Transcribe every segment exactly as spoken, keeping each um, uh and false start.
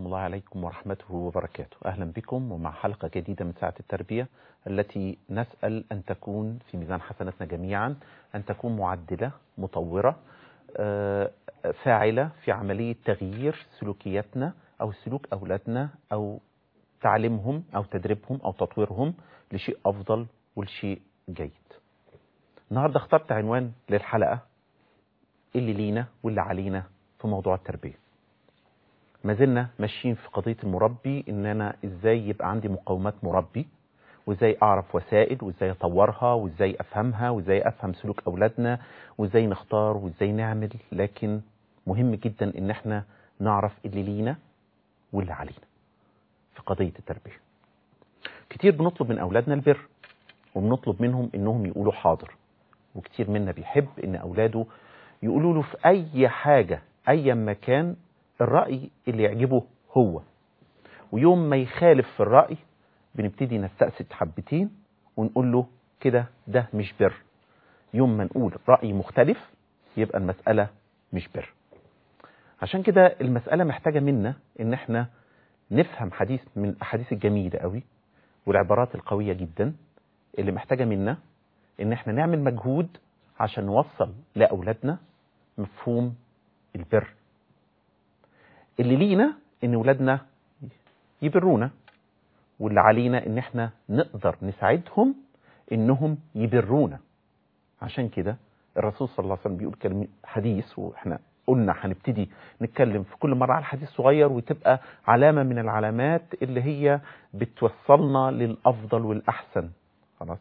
الله عليكم ورحمته وبركاته. أهلا بكم ومع حلقة جديدة من ساعة التربية التي نسأل أن تكون في ميزان حسناتنا جميعا، أن تكون معدلة مطورة فاعلة في عملية تغيير سلوكياتنا أو سلوك أولادنا أو تعليمهم أو تدريبهم أو تطويرهم لشيء أفضل ولشيء جيد. النهاردة اخترت عنوان للحلقة اللي لينا واللي علينا في موضوع التربية. ما زلنا ماشيين في قضية المربي، إن أنا إزاي يبقى عندي مقومات مربي، وإزاي أعرف وسائل، وإزاي أطورها، وإزاي أفهمها، وإزاي أفهم سلوك أولادنا، وإزاي نختار، وإزاي نعمل. لكن مهم جدا إن احنا نعرف اللي لينا واللي علينا في قضية التربية. كتير بنطلب من أولادنا البر، وبنطلب منهم إنهم يقولوا حاضر، وكتير منا بيحب إن أولاده يقولوا له في أي حاجة أي مكان الرأي اللي يعجبه هو، ويوم ما يخالف في الرأي بنبتدي نستأسد حبتين ونقول له كده ده مش بر. يوم ما نقول رأي مختلف يبقى المسألة مش بر. عشان كده المسألة محتاجة منا إن احنا نفهم حديث من الأحاديث الجميلة قوي والعبارات القوية جدا اللي محتاجة منا إن احنا نعمل مجهود عشان نوصل لأولادنا مفهوم البر. اللي لينا إن أولادنا يبرونا، واللي علينا إن احنا نقدر نساعدهم إنهم يبرونا. عشان كده الرسول صلى الله عليه وسلم بيقول كلمة حديث، وإحنا قلنا هنبتدي نتكلم في كل مرة على حديث صغير وتبقى علامة من العلامات اللي هي بتوصلنا للأفضل والأحسن. خلاص.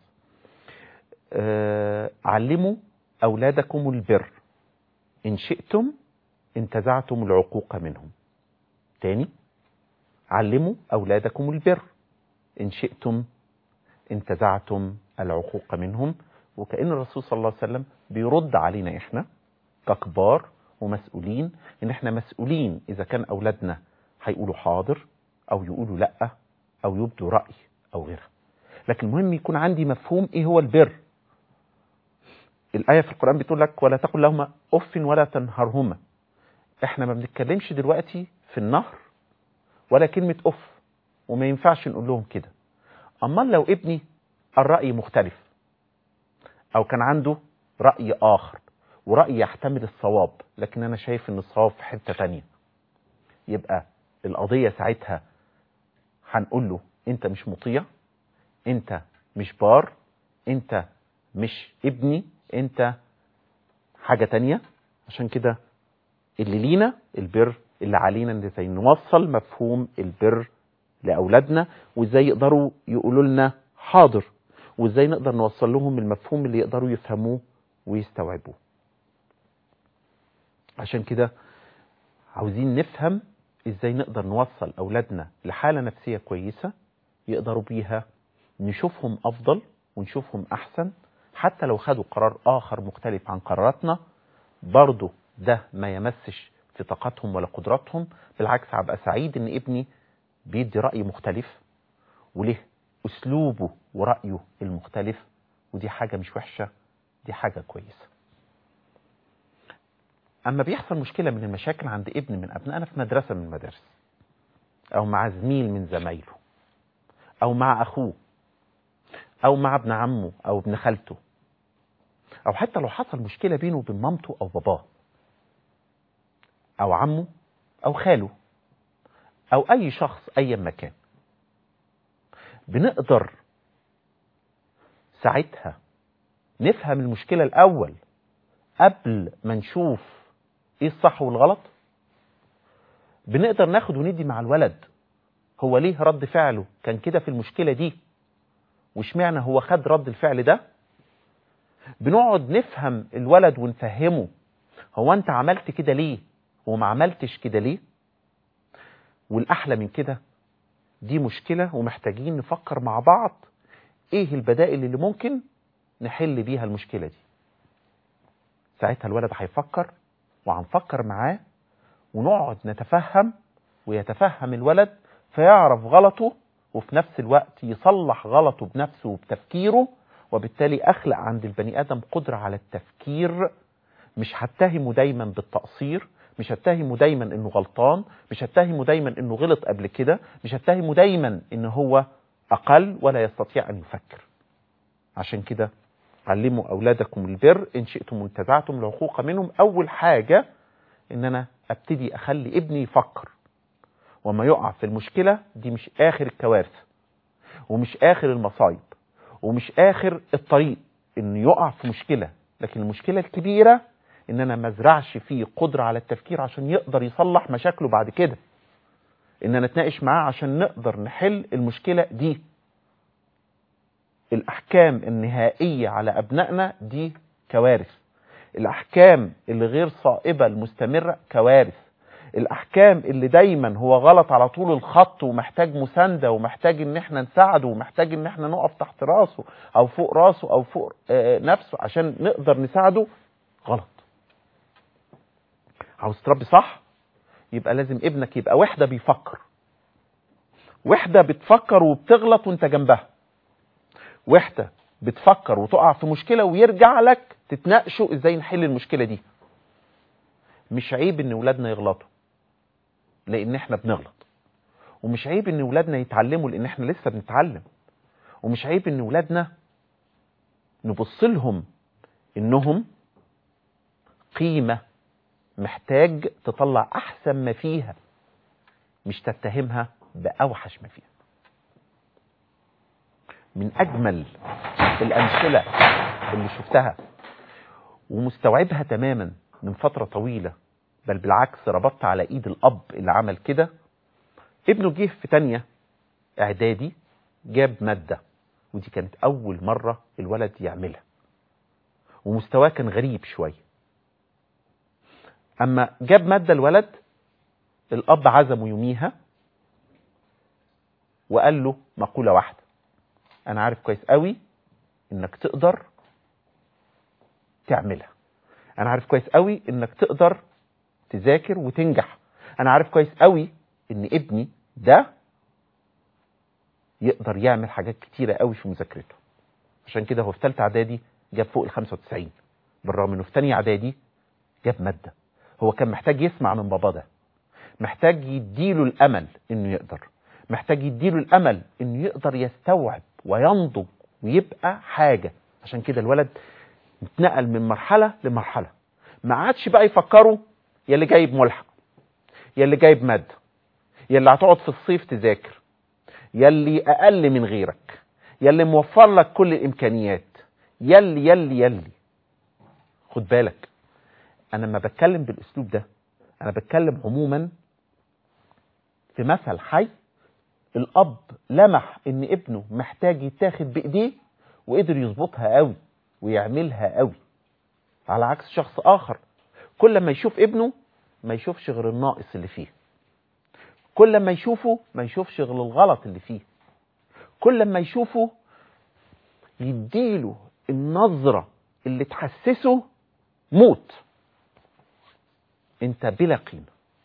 آه علموا أولادكم البر إن شئتم انتزعتم العقوق منهم. تاني، علموا أولادكم البر إن شئتم انتزعتم العقوق منهم. وكأن الرسول صلى الله عليه وسلم بيرد علينا إحنا ككبار ومسؤولين، إن إحنا مسؤولين إذا كان أولادنا هيقولوا حاضر أو يقولوا لأ أو يبدوا رأي أو غيرها. لكن المهم يكون عندي مفهوم إيه هو البر. الآية في القرآن بتقول لك ولا تقل لهما أف ولا تنهرهما. إحنا ما بنتكلمش دلوقتي في النهر ولا كلمة أف، وما ينفعش نقول لهم كده. أما لو ابني الرأي مختلف أو كان عنده رأي آخر ورأي يحتمل الصواب، لكن أنا شايف إن الصواب في حتة تانية، يبقى القضية ساعتها هنقول له أنت مش مطيع، أنت مش بار، أنت مش ابني، أنت حاجة تانية. عشان كده اللي لينا البر، اللي علينا إن ازاي نوصل مفهوم البر لأولادنا، وإزاي يقدروا يقولوا لنا حاضر، وإزاي نقدر نوصل لهم المفهوم اللي يقدروا يفهموه ويستوعبوه. عشان كده عاوزين نفهم إزاي نقدر نوصل أولادنا لحالة نفسية كويسة يقدروا بيها نشوفهم أفضل ونشوفهم أحسن. حتى لو خدوا قرار آخر مختلف عن قراراتنا برضو ده ما يمسش في طاقتهم ولا قدراتهم. بالعكس، هبقى سعيد إن ابني بيدي رأي مختلف وله أسلوبه ورأيه المختلف، ودي حاجة مش وحشة، دي حاجة كويسة. أما بيحصل مشكلة من المشاكل عند ابن من أبنائنا في مدرسة من المدارس، أو مع زميل من زمايله، أو مع أخوه، أو مع ابن عمه أو ابن خالته، أو حتى لو حصل مشكلة بينه وبين مامته أو باباه أو عمه أو خاله أو أي شخص أي مكان، بنقدر ساعتها نفهم المشكلة الأول قبل ما نشوف إيه الصح والغلط. بنقدر ناخد وندي مع الولد، هو ليه رد فعله كان كده في المشكلة دي، واشمعنى هو خد رد الفعل ده. بنقعد نفهم الولد ونفهمه هو أنت عملت كده ليه وما عملتش كده ليه. والأحلى من كده، دي مشكلة ومحتاجين نفكر مع بعض إيه البدائل اللي ممكن نحل بيها المشكلة دي. ساعتها الولد هيفكر وهنفكر معاه، ونقعد نتفهم ويتفهم الولد فيعرف غلطه، وفي نفس الوقت يصلح غلطه بنفسه وبتفكيره. وبالتالي أخلق عند البني آدم قدرة على التفكير، مش هتهمه دايما بالتقصير، مش هتهمه دايما انه غلطان، مش هتهمه دايما انه غلط قبل كده، مش هتهمه دايما ان هو اقل ولا يستطيع ان يفكر. عشان كده علموا اولادكم البر ان شئتم وانتزعتم العقوق منهم. اول حاجة ان انا ابتدي اخلي ابني يفكر، وما يقع في المشكلة دي مش اخر الكوارث ومش اخر المصايب ومش اخر الطريق انه يقع في مشكلة، لكن المشكلة الكبيرة ان انا ما ازرعش فيه قدرة على التفكير عشان يقدر يصلح مشاكله بعد كده، ان انا اتناقش معاه عشان نقدر نحل المشكلة دي. الاحكام النهائية على ابنائنا دي كوارث، الاحكام اللي غير صائبة المستمرة كوارث، الاحكام اللي دايما هو غلط على طول الخط ومحتاج مساندة ومحتاج ان احنا نساعده ومحتاج ان احنا نقف تحت راسه او فوق راسه او فوق نفسه عشان نقدر نساعده، غلط. عاوز تربي صح؟ يبقى لازم ابنك يبقى وحدة بيفكر، وحدة بتفكر وبتغلط وانت جنبها، وحدة بتفكر وتقع في مشكلة ويرجع لك تتناقشوا ازاي نحل المشكلة دي. مش عيب ان ولادنا يغلطوا لان احنا بنغلط، ومش عيب ان ولادنا يتعلموا لان احنا لسه بنتعلم، ومش عيب ان ولادنا نبص لهم انهم قيمة محتاج تطلع احسن ما فيها، مش تتهمها باوحش ما فيها. من اجمل الامثلة اللي شفتها ومستوعبها تماما من فترة طويلة، بل بالعكس ربطت على ايد الاب اللي عمل كده. ابنه جه في تانية اعدادي جاب مادة، ودي كانت اول مرة الولد يعملها، ومستواه كان غريب شوية. اما جاب مادة الولد، الاب عزمه يوميها وقال له مقولة واحدة: انا عارف كويس قوي انك تقدر تعملها، انا عارف كويس قوي انك تقدر تذاكر وتنجح، انا عارف كويس قوي ان ابني ده يقدر يعمل حاجات كتيرة قوي في مذاكرته. عشان كده هو في ثالثه اعدادي جاب فوق ال خمسة وتسعين، بالرغم انه في ثانيه اعدادي جاب مادة. هو كان محتاج يسمع من بابا ده، محتاج يديله الامل انه يقدر، محتاج يديله الامل انه يقدر يستوعب وينضج ويبقى حاجة. عشان كده الولد اتنقل من مرحلة لمرحلة، ما عادش بقى يفكروا يا اللي جايب ملحق، يا اللي جايب مادة، يا اللي هتقعد في الصيف تذاكر، يا اللي اقل من غيرك، يا اللي موفر لك كل الامكانيات، يلي يلي يلي. خد بالك، انا ما بتكلم بالاسلوب ده، انا بتكلم عموما في مثل حي. الاب لمح ان ابنه محتاج يتاخد بايديه وقدر يظبطها قوي ويعملها قوي، على عكس شخص اخر كل ما يشوف ابنه ما يشوفش غير الناقص اللي فيه، كل ما يشوفه ما يشوفش غير الغلط اللي فيه، كل ما يشوفه يديله النظرة اللي تحسسه موت، انت بلا قيمة.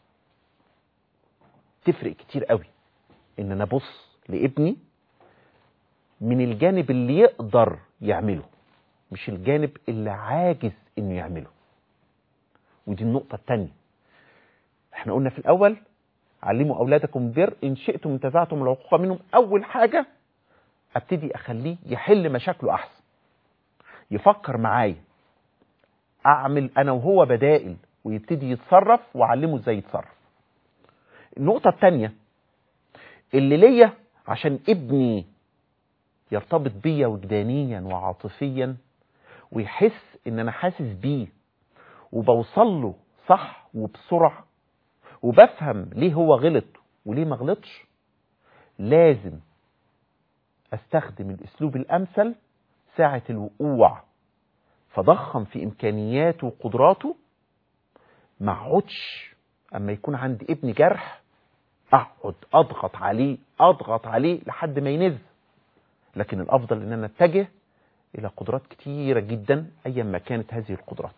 تفرق كتير قوي ان انا ابص لابني من الجانب اللي يقدر يعمله، مش الجانب اللي عاجز انه يعمله. ودي النقطة التانية. احنا قلنا في الاول علموا اولادكم البر ان شئتم انتزعتم العقوق منهم. اول حاجة ابتدي اخليه يحل مشاكله احسن، يفكر معايا، اعمل انا وهو بدائل ويبتدي يتصرف واعلمه ازاي يتصرف. النقطة التانية اللي ليا عشان ابني يرتبط بيا وجدانيا وعاطفيا ويحس ان انا حاسس بيه وبوصل له صح وبسرعة وبفهم ليه هو غلط وليه ما غلطش، لازم استخدم الاسلوب الامثل ساعة الوقوع، فضخم في امكانياته وقدراته. ما اقعدش اما يكون عندي ابني جرح اقعد اضغط عليه اضغط عليه لحد ما ينز، لكن الافضل ان انا اتجه الى قدرات كتيرة جدا ايا ما كانت هذه القدرات.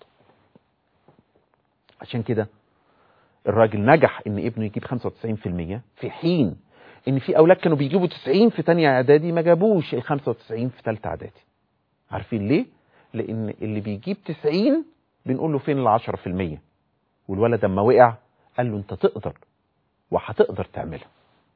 عشان كده الراجل نجح ان ابنه يجيب خمسة وتسعين في المية، في حين ان في اولاد كانوا بيجيبوا تسعين في تانية اعدادي ما جابوش ال خمسة وتسعين في تالتة اعدادي. عارفين ليه؟ لان اللي بيجيب تسعين بنقول له فين ال عشرة في المية، والولد لما وقع قال له انت تقدر وهتقدر تعملها.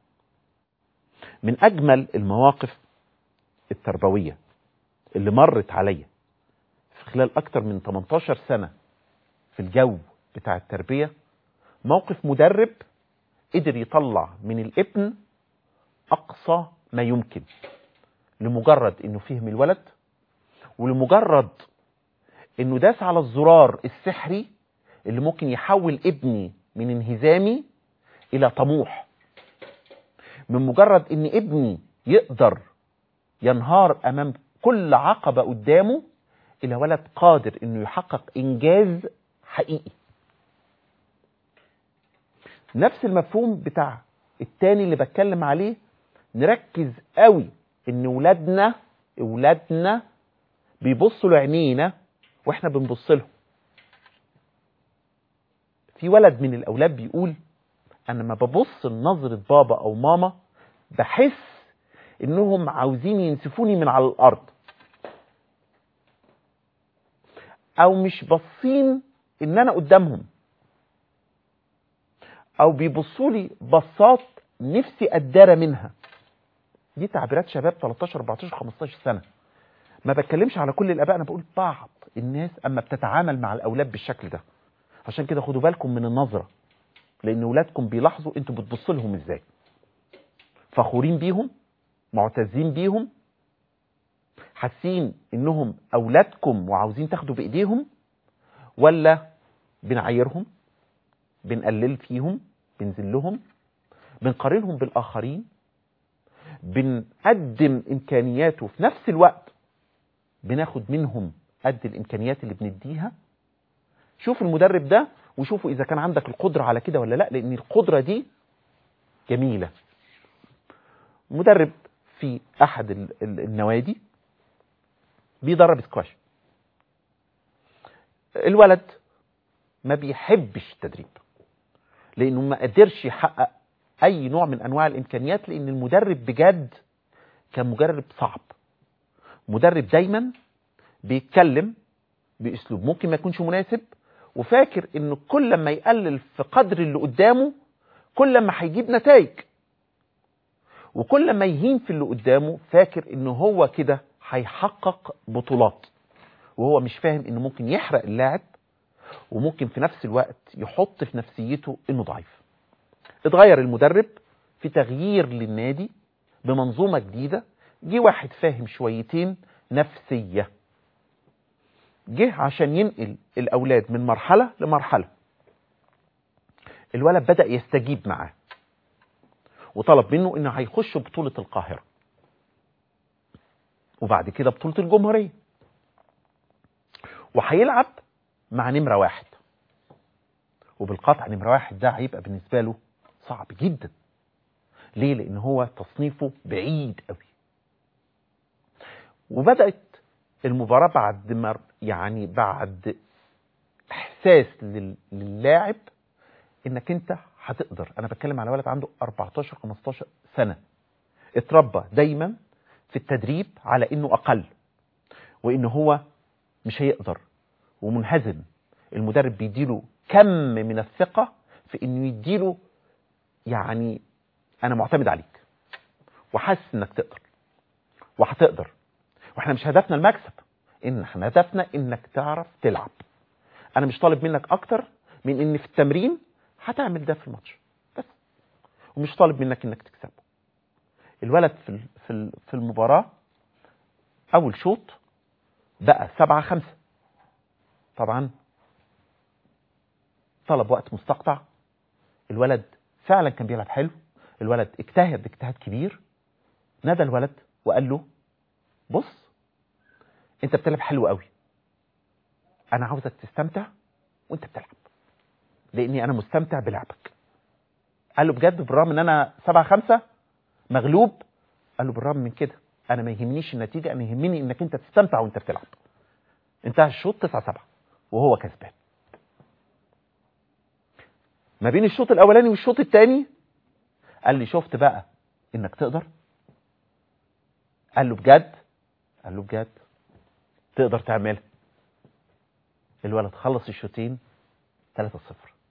من اجمل المواقف التربوية اللي مرت عليا في خلال اكتر من تمنتاشر سنة في الجو بتاع التربية، موقف مدرب قدر يطلع من الابن اقصى ما يمكن لمجرد انه فهم الولد، ولمجرد انه داس على الزرار السحري اللي ممكن يحول ابني من انهزامي الى طموح. من مجرد ان ابني يقدر ينهار امام كل عقبة قدامه الى ولد قادر انه يحقق انجاز حقيقي. نفس المفهوم بتاع التاني اللي بتكلم عليه، نركز قوي ان ولادنا ولادنا بيبصوا لعينينا واحنا بنبص لهم. في ولد من الاولاد بيقول انا ما ببص لنظرة بابا او ماما بحس انهم عاوزين ينسفوني من على الارض، او مش باصين ان انا قدامهم، او بيبصوا لي بصات نفسي اتدارى منها. دي تعبيرات شباب تلتاشر اربعتاشر خمستاشر سنة. ما بتكلمش على كل الاباء، انا بقول بعض الناس اما بتتعامل مع الاولاد بالشكل ده. عشان كده خدوا بالكم من النظرة، لان اولادكم بيلاحظوا انتوا بتبصوا لهم ازاي. فخورين بيهم، معتزين بيهم، حاسين انهم اولادكم وعاوزين تاخدوا بايديهم، ولا بنعايرهم، بنقلل فيهم، بنذلهم، بنقارنهم بالاخرين، بنقدم امكانيات وفي نفس الوقت بناخد منهم قد الامكانيات اللي بنديها. شوف المدرب ده وشوفوا اذا كان عندك القدرة على كده ولا لا، لان القدرة دي جميلة. مدرب في احد النوادي بيدرب سكواش. الولد ما بيحبش التدريب لانه ما قدرش يحقق اي نوع من انواع الامكانيات، لان المدرب بجد كان مدرب صعب. مدرب دايما بيتكلم باسلوب ممكن ما يكونش مناسب، وفاكر انه كل ما يقلل في قدر اللي قدامه كل ما هيجيب نتائج، وكل ما يهين في اللي قدامه فاكر انه هو كده هيحقق بطولات، وهو مش فاهم انه ممكن يحرق اللاعب، وممكن في نفس الوقت يحط في نفسيته انه ضعيف. اتغير المدرب في تغيير للنادي بمنظومة جديدة. جه واحد فاهم شويتين نفسية، جه عشان ينقل الاولاد من مرحلة لمرحلة. الولد بدأ يستجيب معاه وطلب منه انه هيخش بطولة القاهرة وبعد كده بطولة الجمهورية، وهيلعب مع نمرة واحد. وبالقطع نمرة واحد ده هيبقى بالنسبة له صعب جدا. ليه؟ لان هو تصنيفه بعيد قوي. وبدأت المباراة بعد ما يعني بعد احساس للاعب انك انت هتقدر. انا بتكلم على ولد عنده اربعتاشر خمستاشر سنة، اتربى دايما في التدريب على انه اقل وانه هو مش هيقدر ومنهزم. المدرب بيديله كم من الثقة في انه يديله يعني انا معتمد عليك وحاسس انك تقدر وهتقدر، واحنا مش هدفنا المكسب، ان احنا هدفنا انك تعرف تلعب. انا مش طالب منك اكتر من ان في التمرين هتعمل ده في الماتش بس، ومش طالب منك انك تكسبه. الولد في في في المباراة اول شوط بقى سبعة خمسة. طبعا طلب وقت مستقطع. الولد فعلا كان بيلعب حلو، الولد اجتهد اجتهاد كبير. نادى الولد وقال له بص انت بتلعب حلو قوي، انا عاوزك تستمتع وانت بتلعب لاني انا مستمتع بلعبك. قال له بجد بالرغم ان انا سبعة خمسة مغلوب؟ قال له بالرغم من كده انا ما يهمنيش النتيجة، انا يهمني انك انت تستمتع وانت بتلعب. انتهى الشوط تسعة سبعة وهو كسبان. ما بين الشوط الاولاني والشوط الثاني قال لي شفت بقى انك تقدر؟ قال له بجد؟ قال له بجد تقدر تعملها. الولد خلص الشوطين ثلاثة صفر.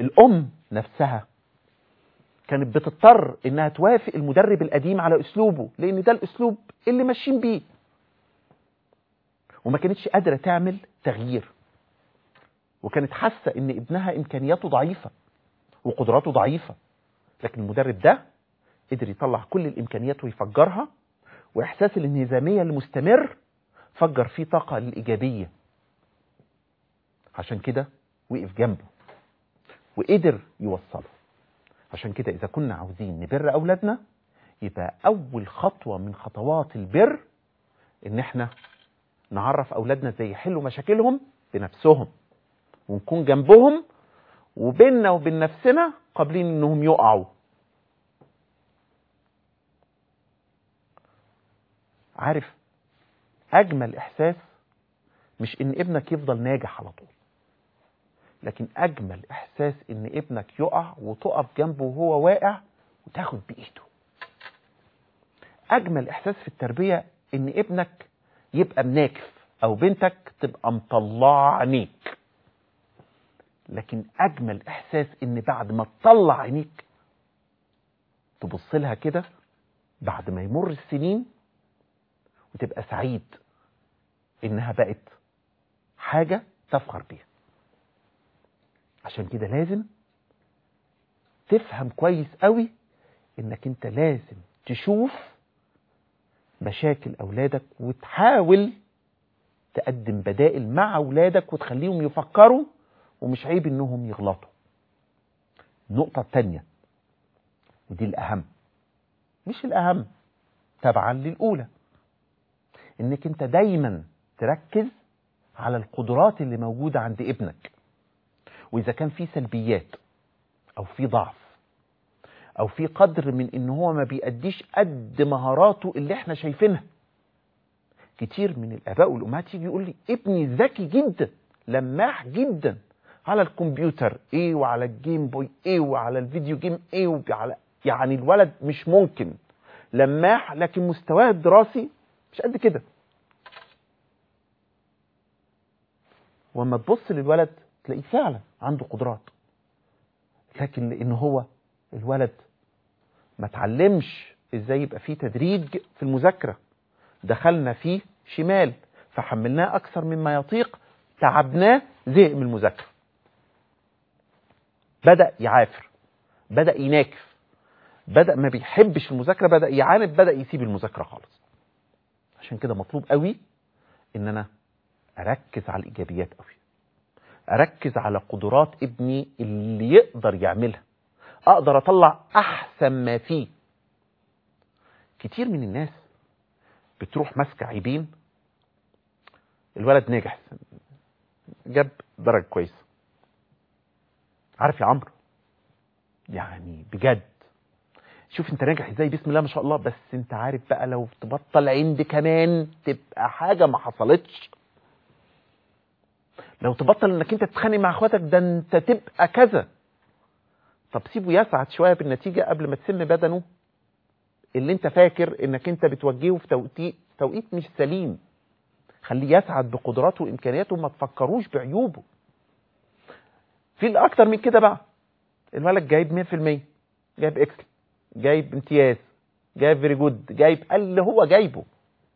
الام نفسها كانت بتضطر انها توافق المدرب القديم على اسلوبه، لان ده الاسلوب اللي ماشيين بيه، وما كانتش قادره تعمل تغيير، وكانت حاسه ان ابنها امكانياته ضعيفه وقدراته ضعيفه، لكن المدرب ده قدر يطلع كل الامكانيات ويفجرها، واحساس الانهزاميه المستمر فجر فيه طاقه للايجابيه. عشان كده وقف جنبه وقدر يوصله. عشان كده اذا كنا عاوزين نبر اولادنا، يبقى اول خطوه من خطوات البر ان احنا نعرف اولادنا ازاي يحلوا مشاكلهم بنفسهم، ونكون جنبهم، وبيننا وبين نفسنا قابلين انهم يقعوا. عارف اجمل احساس مش ان ابنك يفضل ناجح على طول، لكن اجمل احساس ان ابنك يقع وتقف جنبه وهو واقع وتاخد بايده. اجمل احساس في التربيه ان ابنك يبقى مناكف او بنتك تبقى مطلعه عينيك، لكن اجمل احساس ان بعد ما تطلع عينيك تبص لها كده بعد ما يمر السنين وتبقى سعيد انها بقت حاجه تفخر بيها. عشان كده لازم تفهم كويس قوي انك انت لازم تشوف مشاكل اولادك وتحاول تقدم بدائل مع اولادك وتخليهم يفكروا، ومش عيب انهم يغلطوا. النقطة التانية ودي الاهم، مش الاهم تبعا للاولى، انك انت دايما تركز على القدرات اللي موجودة عند ابنك، واذا كان في سلبيات او في ضعف او في قدر من ان هو ما بيأديش قد مهاراته اللي احنا شايفينها. كتير من الاباء والامهات يجي يقول لي ابني ذكي جدا، لماح جدا على الكمبيوتر ايه، وعلى الجيم بوي ايه، وعلى الفيديو جيم ايه، وعلى يعني الولد مش ممكن لماح، لكن مستواه الدراسي مش قد كده. وما تبص للولد تلاقيه فعلا عنده قدرات، لكن لان هو الولد ما تعلمش ازاي يبقى فيه تدريج في المذاكرة، دخلنا فيه شمال فحملناه اكثر مما يطيق، تعبناه، زهق من المذاكرة، بدأ يعافر، بدأ يناكف، بدأ ما بيحبش المذاكرة، بدأ يعاند، بدأ يسيب المذاكرة خالص. عشان كده مطلوب قوي ان انا اركز على الايجابيات قوي، اركز على قدرات ابني اللي يقدر يعملها، اقدر اطلع احسن ما فيه. كتير من الناس بتروح ماسكه عيبين، الولد ناجح جاب درجه كويسه، عارف يا عمرو يعني بجد شوف انت ناجح ازاي، بسم الله ما شاء الله، بس انت عارف بقى لو تبطل عند كمان تبقى حاجه ما حصلتش، لو تبطل انك انت تتخانق مع اخواتك ده انت تبقى كذا. طب سيبه يسعد شويه بالنتيجه قبل ما تسم بدنه اللي انت فاكر انك انت بتوجهه في توقيت توقيت مش سليم. خليه يسعد بقدراته وامكانياته، ما تفكروش بعيوبه. في الاكتر من كده بقى، الولد جايب مية في المية، جايب اكسل، جايب امتياز، جايب فيري جود، جايب اللي هو جايبه،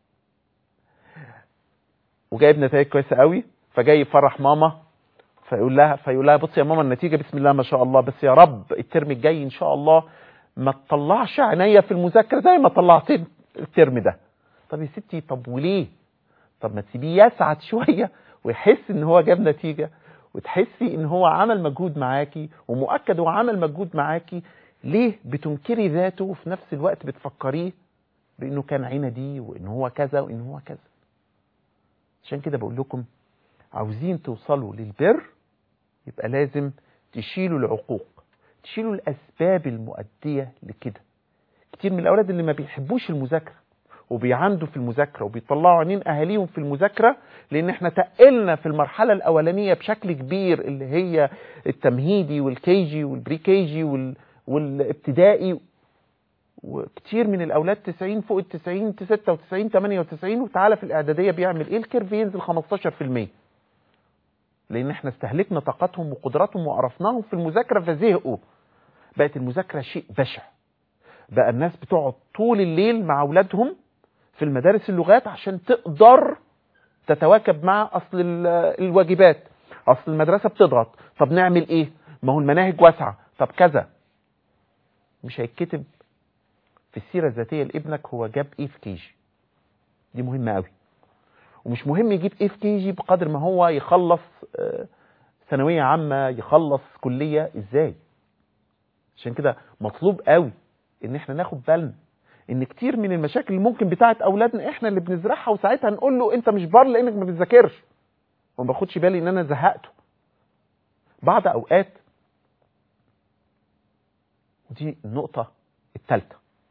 وجايب نتائج كويسه قوي، فجاي يفرح ماما، فيقول لها فيقول لها بصي يا ماما النتيجه بسم الله ما شاء الله، بس يا رب الترم الجاي ان شاء الله ما تطلعش عينيا في المذاكره زي ما طلعت الترم ده. طب يا ستي طب وليه؟ طب ما تسيبيه يسعد شويه ويحس ان هو جاب نتيجه، وتحسي ان هو عمل مجهود معاكي، ومؤكد هو عمل مجهود معاكي. ليه بتنكري ذاته وفي نفس الوقت بتفكريه بانه كان عندي وان هو كذا وان هو كذا؟ عشان كده بقول لكم عاوزين توصلوا للبر يبقى لازم تشيلوا العقوق، تشيلوا الاسباب المؤديه لكده. كتير من الاولاد اللي ما بيحبوش المذاكره وبيعندوا في المذاكره وبيطلعوا عينين اهاليهم في المذاكره، لان احنا تقلنا في المرحله الاولانيه بشكل كبير اللي هي التمهيدي والكيجي والبري كيجي وال... والابتدائي. وكتير من الاولاد تسعين فوق ال تسعين ستة وتسعين ثمانية وتسعين، وتعالى في الاعداديه بيعمل ايه؟ الكيرف ينزل خمستاشر في المية. لان احنا استهلكنا طاقتهم وقدراتهم وقرفناهم في المذاكره فزهقوا. بقت المذاكره شيء بشع. بقى الناس بتقعد طول الليل مع اولادهم في المدارس اللغات عشان تقدر تتواكب مع اصل الواجبات. اصل المدرسه بتضغط، طب نعمل ايه؟ ما هو المناهج واسعه، طب كذا. مش هيتكتب في السيره الذاتيه لابنك هو جاب ايه في كيجي. دي مهمه قوي. ومش مهم يجيب ايه في كيجي بقدر ما هو يخلص ثانويه عامه، يخلص كليه ازاي. عشان كده مطلوب قوي ان احنا ناخد بالنا ان كتير من المشاكل اللي ممكن بتاعت اولادنا احنا اللي بنزرعها، وساعتها نقول له انت مش بار لانك ما بتذاكرش وما باخدش بالي ان انا زهقته. بعض اوقات، ودي النقطه الثالثه،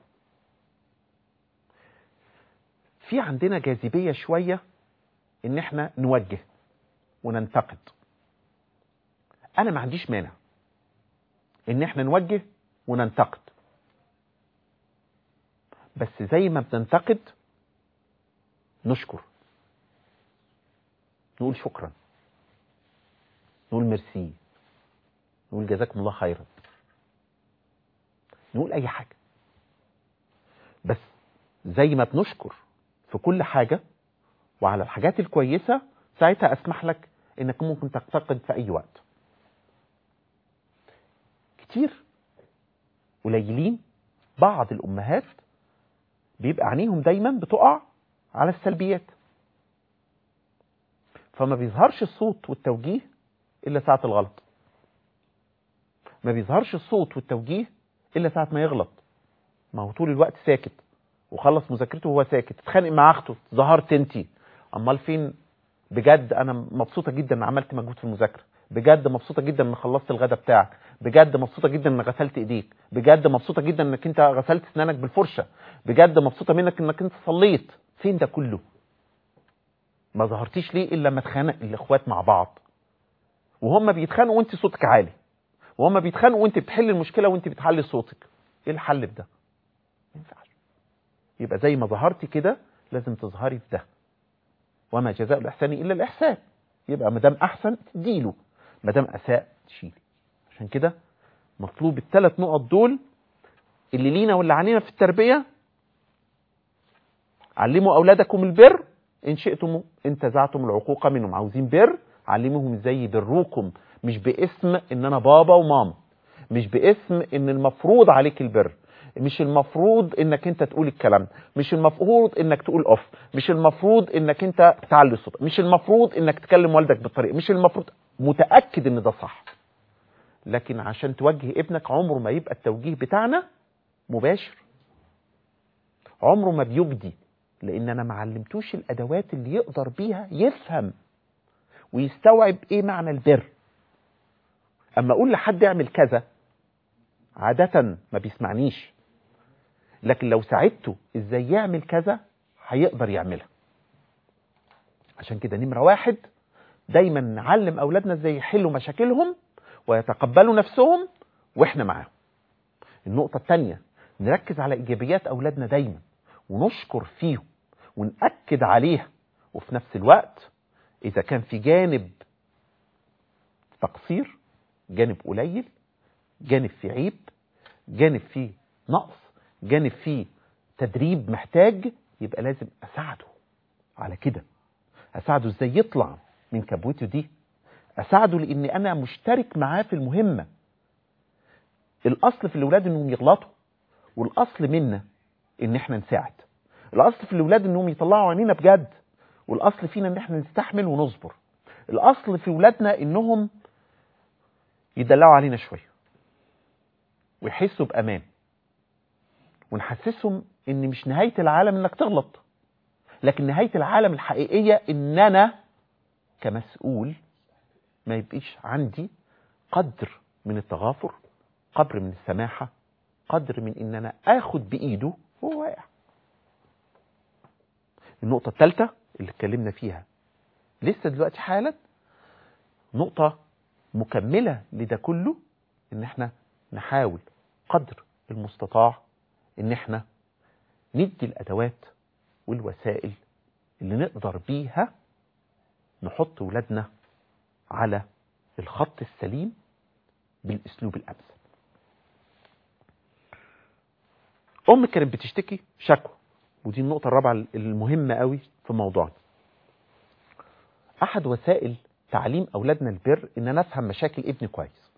في عندنا جاذبيه شويه ان احنا نوجه وننتقد. انا ما عنديش مانع ان احنا نوجه وننتقد، بس زي ما بننتقد نشكر، نقول شكرا، نقول ميرسي، نقول جزاكم الله خيرا، نقول اي حاجه. بس زي ما بنشكر في كل حاجه وعلى الحاجات الكويسه، ساعتها اسمح لك انك ممكن تنتقد في اي وقت. كتير قليلين بعض الامهات بيبقى عينيهم دايما بتقع على السلبيات، فما بيظهرش الصوت والتوجيه الا ساعه الغلط. ما بيظهرش الصوت والتوجيه الا ساعه ما يغلط. ما هو طول الوقت ساكت وخلص مذاكرته وهو ساكت، اتخانق مع اخته، ظهرت انتي. امال فين؟ بجد انا مبسوطه جدا ان عملت مجهود في المذاكره، بجد مبسوطه جدا ان خلصت الغدا بتاعك، بجد مبسوطه جدا ان غسلت ايديك، بجد مبسوطه جدا انك انت غسلت اسنانك بالفرشه، بجد مبسوطه منك انك انت صليت. فين ده كله؟ ما ظهرتيش ليه الا لما اتخانق الاخوات مع بعض، وهم بيتخانقوا وانت صوتك عالي، وهم بيتخانقوا وانت بتحل المشكله وانت بتحلي صوتك. ايه الحل في ده؟ ما ينفعش. يبقى زي ما ظهرتي كده لازم تظهري في ده. وما جزاء الاحسان الا الاحسان. يبقى ما دام احسن تديله، ما دام اساء تشيلي. عشان كده مطلوب الثلاث نقط دول اللي لينا واللي علينا في التربيه. علموا اولادكم البر ان شئتم انتزعتم العقوق منهم. عاوزين بر، علموهم ازاي يبروكم، مش باسم ان انا بابا وماما، مش باسم ان المفروض عليك البر، مش المفروض انك انت تقول الكلام، مش المفروض انك تقول اوف، مش المفروض انك انت تعلي صوتك، مش المفروض انك تكلم والدك بالطريقه، مش المفروض. متاكد ان ده صح، لكن عشان توجه ابنك عمره ما يبقى التوجيه بتاعنا مباشر، عمره ما بيبدي، لان انا ما علمتوش الادوات اللي يقدر بيها يفهم ويستوعب ايه معنى البر. اما اقول لحد اعمل كذا عادة ما بيسمعنيش، لكن لو ساعدته ازاي يعمل كذا هيقدر يعملها. عشان كده نمرة واحد، دايما نعلم اولادنا ازاي يحلوا مشاكلهم ويتقبلوا نفسهم واحنا معاهم. النقطة الثانية، نركز على ايجابيات اولادنا دايما ونشكر فيهم ونأكد عليها، وفي نفس الوقت اذا كان في جانب تقصير، جانب قليل، جانب فيه عيب، جانب فيه نقص، جانب فيه تدريب محتاج، يبقى لازم اساعده على كده. اساعده ازاي يطلع من كبوته دي، اساعده لان انا مشترك معاه في المهمة. الاصل في الاولاد انهم يغلطوا، والاصل منا ان احنا نساعد. الاصل في الاولاد انهم يطلعوا عينينا بجد، والاصل فينا ان احنا نستحمل ونصبر. الاصل في اولادنا انهم يدلعوا علينا شوية ويحسوا بامان، ونحسسهم ان مش نهاية العالم انك تغلط، لكن نهاية العالم الحقيقية ان انا كمسؤول ما يبقيش عندي قدر من التغافر، قدر من السماحة، قدر من ان انا اخد بايده وهو واقع. النقطة الثالثة اللي اتكلمنا فيها لسه دلوقتي حالا، نقطة مكملة لده كله، ان احنا نحاول قدر المستطاع ان احنا ندي الادوات والوسائل اللي نقدر بيها نحط ولادنا على الخط السليم بالاسلوب الامثل. ام كانت بتشتكي شكوى، ودي النقطه الرابعه المهمه قوي في موضوعنا. احد وسائل تعليم اولادنا البر ان انا افهم مشاكل ابني كويس.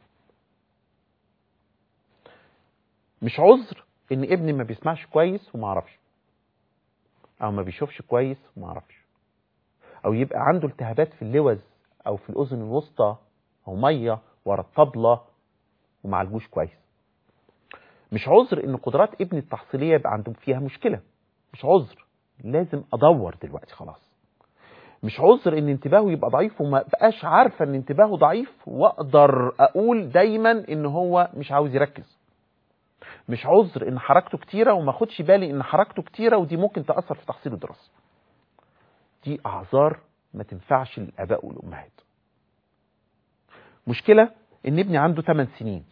مش عذر ان ابني ما بيسمعش كويس وما اعرفش، او ما بيشوفش كويس وما اعرفش، او يبقى عنده التهابات في اللوز او في الاذن الوسطى او ميه ورا الطبله وما عالجوش كويس. مش عذر ان قدرات ابني التحصيليه يبقى عنده فيها مشكله، مش عذر، لازم ادور دلوقتي خلاص. مش عذر ان انتباهه يبقى ضعيف وما بقاش عارفه ان انتباهه ضعيف واقدر اقول دايما ان هو مش عاوز يركز. مش عذر ان حركته كتيره وما اخدش بالي ان حركته كتيره ودي ممكن تاثر في تحصيله الدراسي. دي اعذار ما تنفعش للاباء والامهات. مشكله ان ابني عنده ثمان سنين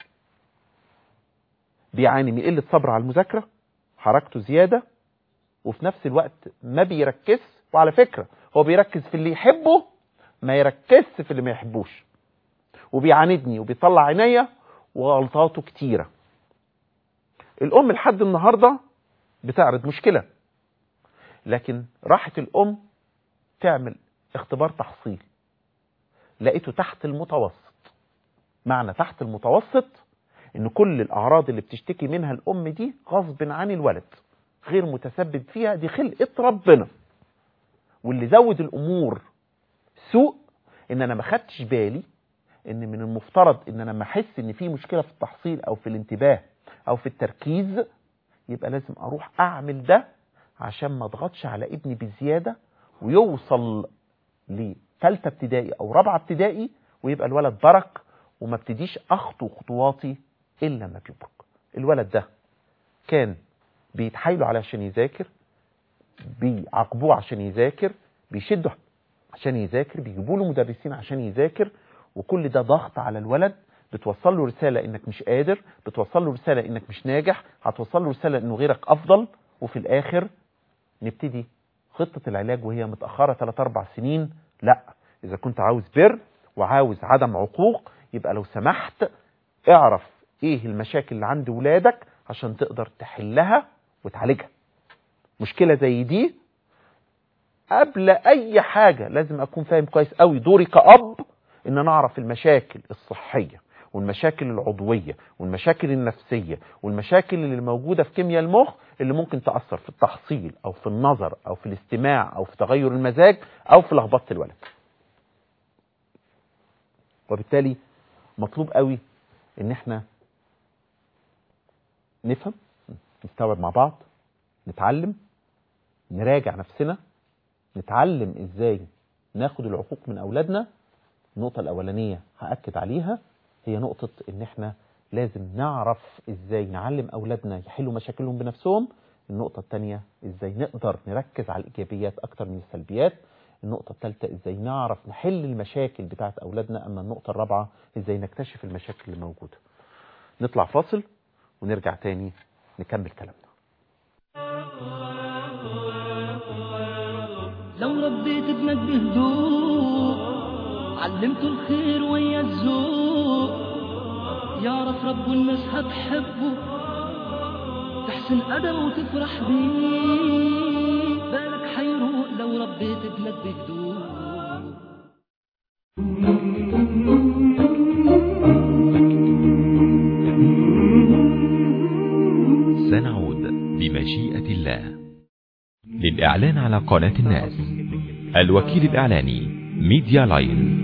بيعاني من قله صبر على المذاكره، حركته زياده، وفي نفس الوقت ما بيركزش. وعلى فكره هو بيركز في اللي يحبه، ما يركزش في اللي ما يحبوش، وبيعاندني وبيطلع عينيا وغلطاته كتيره. الام لحد النهارده بتعرض مشكله، لكن راحت الام تعمل اختبار تحصيل لقيته تحت المتوسط. معنى تحت المتوسط ان كل الاعراض اللي بتشتكي منها الام دي غصب عن الولد، غير متسبب فيها، دي خلقة ربنا. واللي زود الامور سوء ان انا ما خدتش بالي ان من المفترض ان انا لما احس ان في مشكله في التحصيل او في الانتباه او في التركيز يبقى لازم اروح اعمل ده عشان ما اضغطش على ابني بزياده ويوصل لثالثه ابتدائي او رابعه ابتدائي ويبقى الولد برك وما ابتديش اخطو خطواتي الا ما بيبرك. الولد ده كان بيتحايلوا علشان يذاكر، بيعاقبوه عشان يذاكر، بيشدوا عشان يذاكر، بيجيبوا له مدرسين عشان يذاكر، وكل ده ضغط على الولد. بتوصل له رساله انك مش قادر، بتوصل له رساله انك مش ناجح، هتوصل له رساله انه غيرك افضل، وفي الاخر نبتدي خطه العلاج وهي متاخره ثلاث اربع سنين. لا، اذا كنت عاوز بر وعاوز عدم عقوق يبقى لو سمحت اعرف ايه المشاكل اللي عند ولادك عشان تقدر تحلها وتعالجها. مشكله زي دي قبل اي حاجه لازم اكون فاهم كويس قوي دوري كأب ان انا اعرف المشاكل الصحيه والمشاكل العضويه والمشاكل النفسيه والمشاكل اللي موجوده في كيمياء المخ اللي ممكن تاثر في التحصيل او في النظر او في الاستماع او في تغير المزاج او في لخبطه الولد. وبالتالي مطلوب قوي ان احنا نفهم، نستوعب مع بعض، نتعلم، نراجع نفسنا، نتعلم ازاي ناخد العقوق من اولادنا. النقطة الاولانية هأكد عليها هي نقطة ان احنا لازم نعرف ازاي نعلم اولادنا يحلوا مشاكلهم بنفسهم. النقطة الثانية ازاي نقدر نركز على الايجابيات اكتر من السلبيات. النقطة الثالثة ازاي نعرف نحل المشاكل بتاعت اولادنا. اما النقطة الرابعة ازاي نكتشف المشاكل اللي موجودة. نطلع فاصل ونرجع تاني نكمل كلامنا. لو ربيت ابنك بهدوء علمته الخير ويا الذوق يعرف ربه الناس هتحبه تحسن أدبه وتفرح بيه بالك حيروق لو ربيت ابنك بهدوء. سنعود بمشيئة الله للإعلان على قناة الناس. الوكيل الإعلاني ميديا لاين.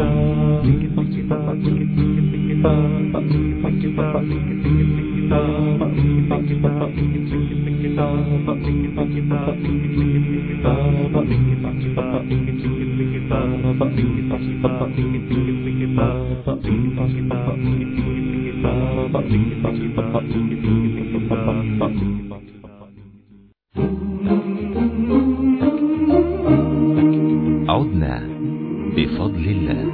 عدنا بفضل الله.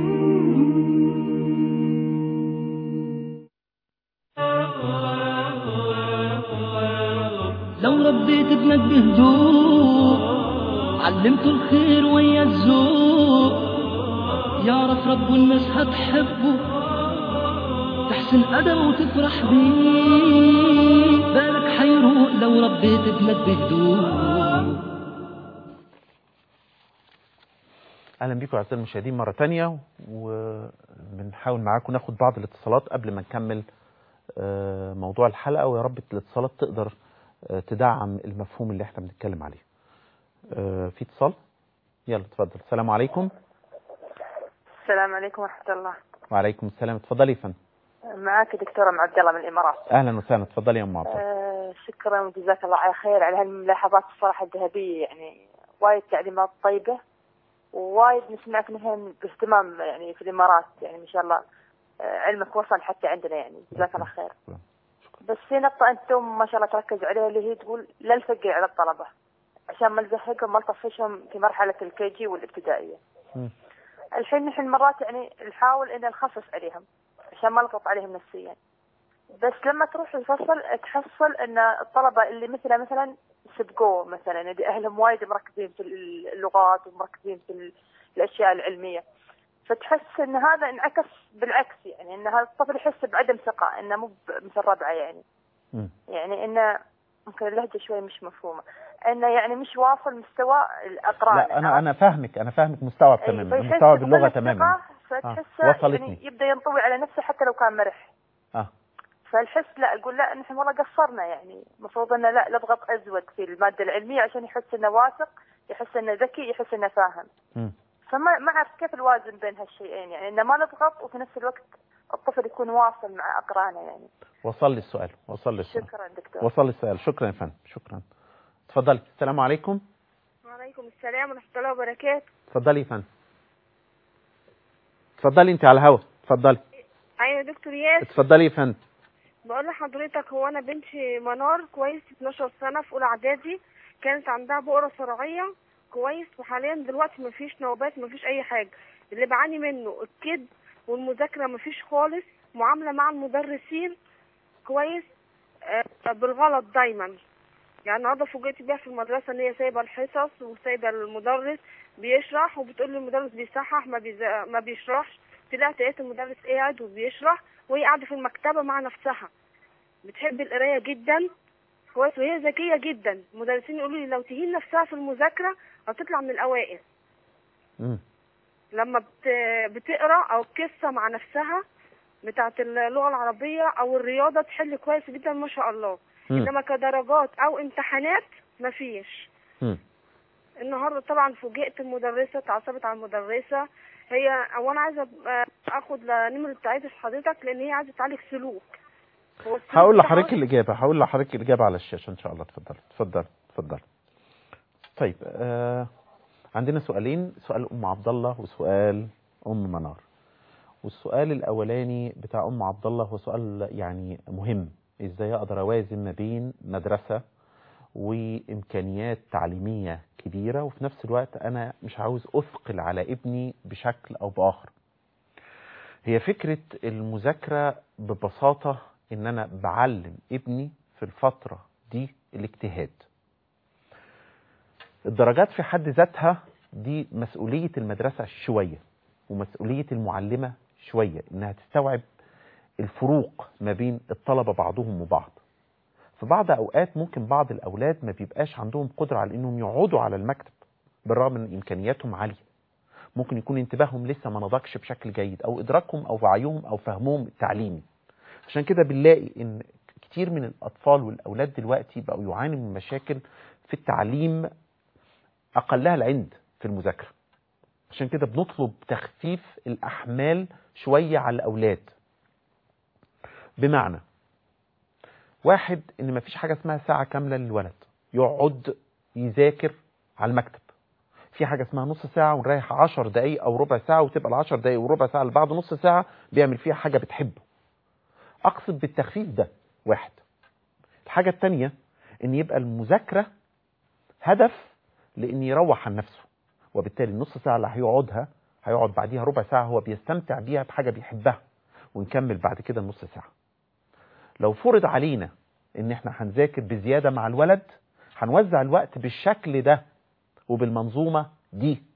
لو ربيت ابنك بهدوء علمته الخير ويا الذوق يعرف رب الناس هتحبه، تحسن أدبه وتفرح بيه، بالك حيروق لو ربيت ابنك بهدوء. اهلا بيكم اعزائي المشاهدين مره تانية، وبنحاول معاكم ناخد بعض الاتصالات قبل ما نكمل موضوع الحلقه، ويا رب الاتصالات تقدر تدعم المفهوم اللي احنا بنتكلم عليه. في اتصال، يلا اتفضل. السلام عليكم. السلام عليكم ورحمه الله. وعليكم السلام. اتفضلي يا فندم. معك دكتوره ام عبد الله من الامارات. اهلا وسهلا. اتفضلي يا ام عبد الله. آه شكرا وجزاك الله على خير على هالملاحظات الصراحه الذهبيه، يعني وايد تعليمات طيبه ووايد نسمعك منهم باهتمام يعني في الامارات، يعني ما شاء الله علمك وصل حتى عندنا، يعني جزاك الله خير. بس في نقطة أنتم ما شاء الله تركزوا عليها اللي هي تقول لا نفقع على الطلبة عشان ما نزهقهم ما نطفشهم في مرحلة الكي جي والابتدائية. م. الحين نحن مرات يعني نحاول إن نخفف عليهم عشان ما نضغط عليهم نفسيا، بس لما تروح الفصل تحصل إن الطلبة اللي مثلا مثلا سبقوه مثلا اللي أهلهم وايد مركزين في اللغات ومركزين في الأشياء العلمية، فتحس ان هذا انعكس بالعكس، يعني ان هذا الطفل يحس بعدم ثقه، انه مو مثل ربعه، يعني م. يعني انه ممكن اللهجه شوي مش مفهومه، انه يعني مش واصل مستوى الاقران. لا انا انا فاهمك انا فاهمك مستوعب تماما، مستوعب اللغه تماما. فتحسه آه. يعني يبدا ينطوي على نفسه حتى لو كان مرح. اه فالحس لا اقول لا نحن والله قصرنا، يعني المفروض انه لا نضغط ازود في الماده العلميه عشان يحس انه واثق، يحس انه ذكي، يحس انه فاهم. م. فما ما اعرف كيف الوازن بين هالشيئين، يعني انه ما نضغط وفي نفس الوقت الطفل يكون واصل مع اقرانه. يعني وصل لي السؤال وصل لي السؤال. شكرا دكتور. وصل لي السؤال. شكرا يا فندم. شكرا. اتفضلي. السلام عليكم. وعليكم السلام ورحمه الله وبركاته. اتفضلي يا فندم. اتفضلي انت على الهوا. اتفضلي. ايوه دكتور ياسر. اتفضلي يا فندم. بقول لحضرتك هو انا بنتي منار كويس اتناشر سنه في اولى اعدادي، كانت عندها بؤره صرعيه كويس، وحاليا دلوقتي مفيش نوبات مفيش اي حاجه. اللي بعاني منه الكد والمذاكره مفيش خالص، معامله مع المدرسين كويس آه بالغلط دايما. يعني النهارده فوجئت بيها في المدرسه ان هي سايبه الحصص وسايبه المدرس بيشرح، وبتقول لي المدرس بيصحح ما, بيز... ما بيشرحش. طلعت لقيت المدرس قاعد وبيشرح وهي قاعده في المكتبه مع نفسها. بتحب القرايه جدا كويس وهي ذكيه جدا. المدرسين يقولوا لي لو تهين نفسها في المذاكره هتطلع من الاوائل. امم لما بت... بتقرا او قصه مع نفسها بتاعه اللغه العربيه او الرياضه تحل كويس جدا ما شاء الله. مم. انما كدرجات او امتحانات مفيش. امم النهارده طبعا فوجئت المدرسه، اتعصبت على المدرسه. هي وانا عايزه اخد نمره بتاعتها حضرتك لان هي عايزه تعالج سلوك. هقول لحضرتك الاجابه هقول لحضرتك الاجابه على الشاشه ان شاء الله. اتفضل اتفضل اتفضل. طيب آه عندنا سؤالين، سؤال ام عبد الله وسؤال ام منار. والسؤال الاولاني بتاع ام عبد الله هو سؤال يعني مهم، ازاي اقدر اوازن ما بين مدرسه وامكانيات تعليميه كبيره وفي نفس الوقت انا مش عاوز اثقل على ابني بشكل او باخر. هي فكره المذاكره ببساطه ان انا بعلم ابني في الفتره دي الاجتهاد. الدرجات في حد ذاتها دي مسؤوليه المدرسه شويه ومسؤوليه المعلمه شويه، انها تستوعب الفروق ما بين الطلبه بعضهم وبعض. في بعض اوقات ممكن بعض الاولاد ما بيبقاش عندهم قدره على انهم يقعدوا على المكتب بالرغم من امكانياتهم عاليه. ممكن يكون انتباههم لسه ما نضجش بشكل جيد او ادراكهم او وعيهم او فهمهم التعليمي. عشان كده بنلاقي ان كتير من الاطفال والاولاد دلوقتي بقوا يعانوا من مشاكل في التعليم اقلها العند في المذاكره. عشان كده بنطلب تخفيف الاحمال شويه على الاولاد. بمعنى واحد ان مفيش حاجه اسمها ساعه كامله للولد يقعد يذاكر على المكتب. في حاجه اسمها نص ساعه ونريح عشر دقائق او ربع ساعه وتبقى العشر دقائق وربع ساعه اللي بعد نص ساعه بيعمل فيها حاجه بتحبه. اقصد بالتخفيف ده واحد. الحاجه الثانيه ان يبقى المذاكره هدف لان يروح عن نفسه، وبالتالي النص ساعه اللي هيقعدها هيقعد بعديها ربع ساعه هو بيستمتع بيها بحاجه بيحبها، ونكمل بعد كده النص ساعه. لو فرض علينا ان احنا هنذاكر بزياده مع الولد هنوزع الوقت بالشكل ده وبالمنظومه دي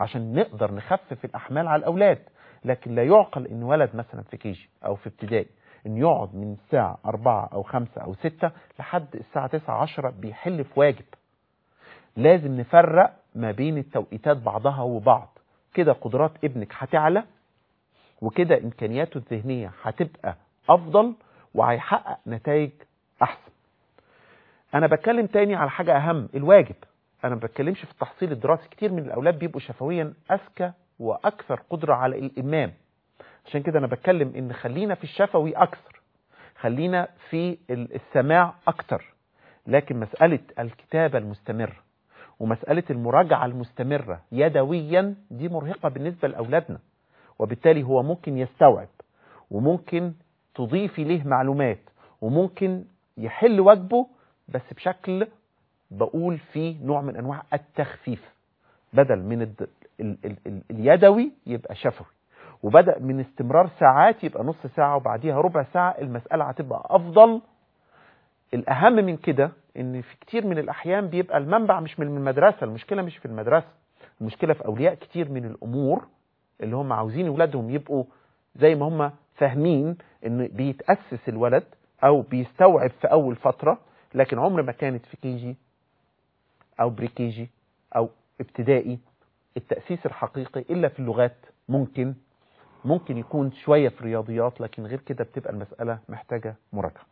عشان نقدر نخفف الأحمال على الأولاد. لكن لا يعقل إن ولد مثلا في كيجي أو في ابتدائي إن يقعد من الساعة أربعة أو خمسة أو ستة لحد الساعة تسعة عشرة بيحل في واجب. لازم نفرق ما بين التوقيتات بعضها وبعض، كده قدرات ابنك هتعلى، وكده إمكانياته الذهنية هتبقى أفضل، وهيحقق نتائج أحسن. أنا بتكلم تاني على حاجة أهم، الواجب. أنا ما بتكلمش في التحصيل الدراسي. كتير من الأولاد بيبقوا شفويا أذكى وأكثر قدرة على الإمام، عشان كده أنا بتكلم إن خلينا في الشفوي أكثر، خلينا في السماع أكتر. لكن مسألة الكتابة المستمرة ومسألة المراجعة المستمرة يدويا دي مرهقة بالنسبة لأولادنا، وبالتالي هو ممكن يستوعب وممكن تضيفي له معلومات وممكن يحل واجبه، بس بشكل بقول فيه نوع من أنواع التخفيف. بدل من ال ال ال ال اليدوي يبقى شفوي، وبدأ من استمرار ساعات يبقى نص ساعة وبعديها ربع ساعة، المسألة هتبقى أفضل. الأهم من كده إن في كتير من الأحيان بيبقى المنبع مش من المدرسة، المشكلة مش في المدرسة، المشكلة في أولياء كتير من الأمور اللي هم عاوزين أولادهم يبقوا زي ما هم فاهمين إن بيتأسس الولد أو بيستوعب في أول فترة، لكن عمر ما كانت في كيجي أو بريكيجي أو ابتدائي التأسيس الحقيقي إلا في اللغات. ممكن ممكن يكون شوية في الرياضيات، لكن غير كده بتبقى المسألة محتاجة مراجعة.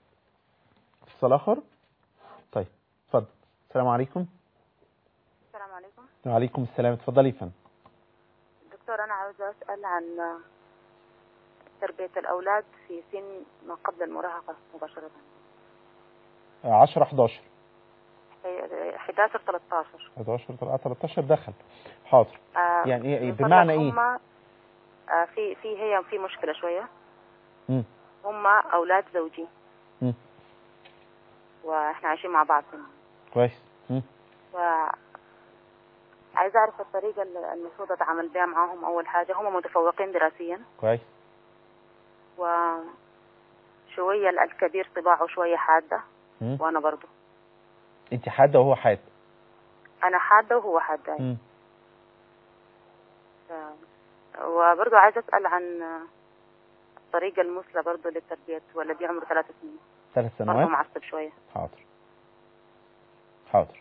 اتصال آخر؟ طيب اتفضل. السلام عليكم. السلام عليكم. وعليكم السلام، اتفضلي يا فندم. دكتور، أنا عاوزة أسأل عن تربية الأولاد في سن ما قبل المراهقة مباشرة. عشرة حداشر حداشر تلتاشر حداشر تلتاشر دخل. حاضر. آه يعني ايه بمعنى ايه؟ هم آه في في هي في مشكلة شوية. مم. هم أولاد زوجي. مم. وإحنا عايشين مع بعض هنا. كويس. مم. و عايزة أعرف الطريقة اللي المفروض أتعامل بها معاهم. أول حاجة هم متفوقين دراسيا. كويس. وشوية الكبير طباعه شوية حادة. مم. وأنا برضو. أنت حادة وهو حاد. أنا حادة وهو حاد. مم. ف... وبرضو عايزة أسأل عن الطريقة المثلى برضو للتربية والذي عمره ثلاث سنين. ثلاث سنوات. برضو معصب شوية. حاضر. حاضر.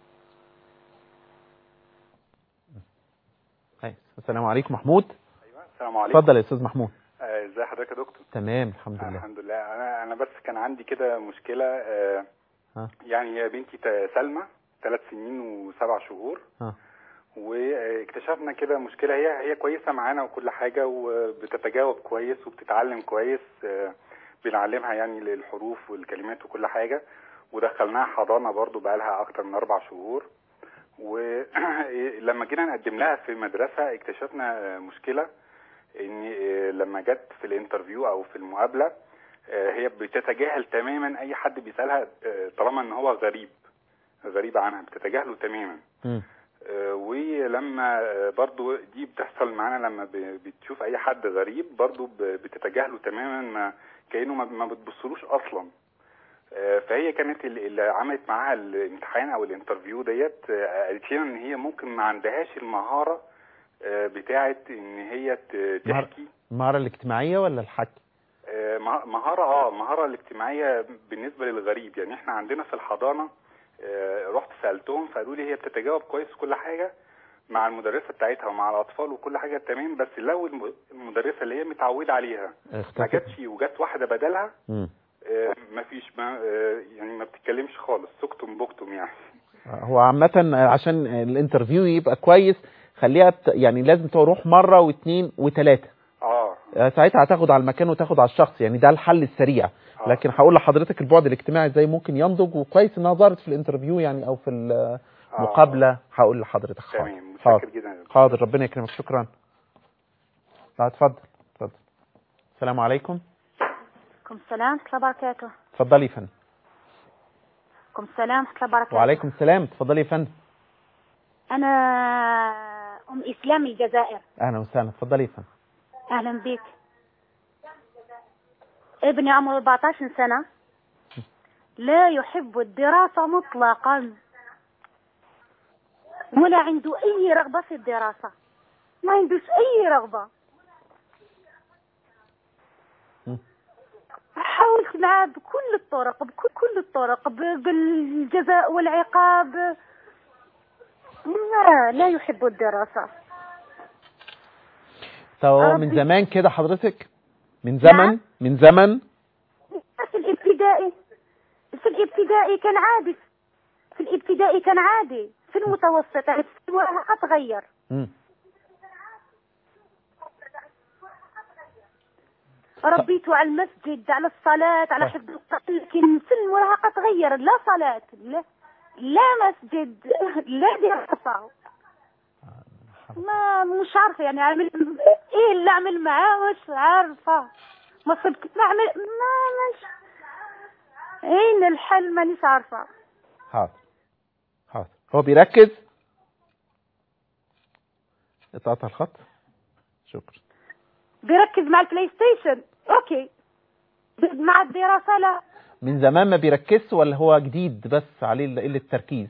السلام عليكم محمود. ايوه السلام عليكم. اتفضل يا استاذ محمود. ازي آه حضرتك يا دكتور؟ تمام الحمد لله. الحمد لله. انا انا بس كان عندي كده مشكله. آه ها. يعني هي بنتي سلمى ثلاث سنين وسبع شهور. ها. واكتشفنا كده مشكله. هي هي كويسه معانا وكل حاجه وبتتجاوب كويس وبتتعلم كويس. آه بنعلمها يعني الحروف والكلمات وكل حاجه، ودخلناها حضانه برضو بقالها اكتر من اربع شهور. ولما جينا نقدم لها في مدرسة اكتشفنا مشكلة، ان لما جت في الانترفيو او في المقابلة هي بتتجاهل تماما اي حد بيسألها طالما ان هو غريب غريب عنها، بتتجاهله تماما. م. ولما برضو دي بتحصل معانا لما بتشوف اي حد غريب برضو بتتجاهله تماما، ما كأنه ما بتبصلوش اصلا. فهي كانت اللي عملت معاها الامتحان او الانترفيو ديت قالت لنا ان هي ممكن ما عندهاش المهارة بتاعه ان هي تحكي. المهارة الاجتماعية ولا الحكي؟ مهارة اه مهارة الاجتماعية بالنسبة للغريب. يعني احنا عندنا في الحضانة رحت سألتهم فقالوا لي هي بتتجاوب كويس كل حاجة مع المدرسة بتاعتها ومع الأطفال وكل حاجة تمام، بس لو المدرسة اللي هي متعودة عليها ما جاتش وجات واحدة بدلها م. ما فيش ما يعني ما بتتكلمش خالص، سكتم بكتم يعني. هو عامة عشان الانترفيو يبقى كويس خليها يعني لازم تروح مرة واثنين وثلاثة. اه ساعتها هتاخد على المكان وتاخد على الشخص، يعني ده الحل السريع. آه. لكن هقول لحضرتك البعد الاجتماعي ازاي ممكن ينضج، وكويس انها ظهرت في الانترفيو يعني او في المقابلة. آه. هقول لحضرتك. تمام متشكر جدا. حاضر ربنا يكرمك. شكرا. لا اتفضل اتفضل. السلام عليكم. عليكم السلام ورحمة الله وبركاته. اتفضلي يا فندم. عليكم السلام ورحمة الله وبركاته. وعليكم السلام. اتفضلي يا فندم. أنا أم إسلام الجزائر. أهلا وسهلا. اتفضلي يا فندم. أهلا بك. ابني عمره أربعة عشر سنة، لا يحب الدراسة مطلقا ولا عنده أي رغبة في الدراسة. ما عندوش اي رغبه. حاولت معاه بكل الطرق بكل كل الطرق بالجزاء والعقاب. لا لا يحب الدراسة. طب من زمان كده حضرتك؟ من زمن من زمن في الابتدائي في الابتدائي كان عادي في الابتدائي كان عادي في المتوسط في المراهقة تغير. مم. ربيته على المسجد على الصلاة على حفظ القرآن، لكن في المراهقة تغير. لا صلاة لا لا مسجد لا دراسة. ما مش عارفة يعني اعمل ايه اللي اعمل معاه، مش عارفة. ما صدقت نعمل ما مش اين الحل مانيش عارفة. حاضر حاضر. هو بيركز. اتقطع الخط. شكرا. بيركز مع البلاي ستيشن اوكي، مع الدراسة لا. من زمان ما بيركزش ولا هو جديد بس عليه قلة التركيز؟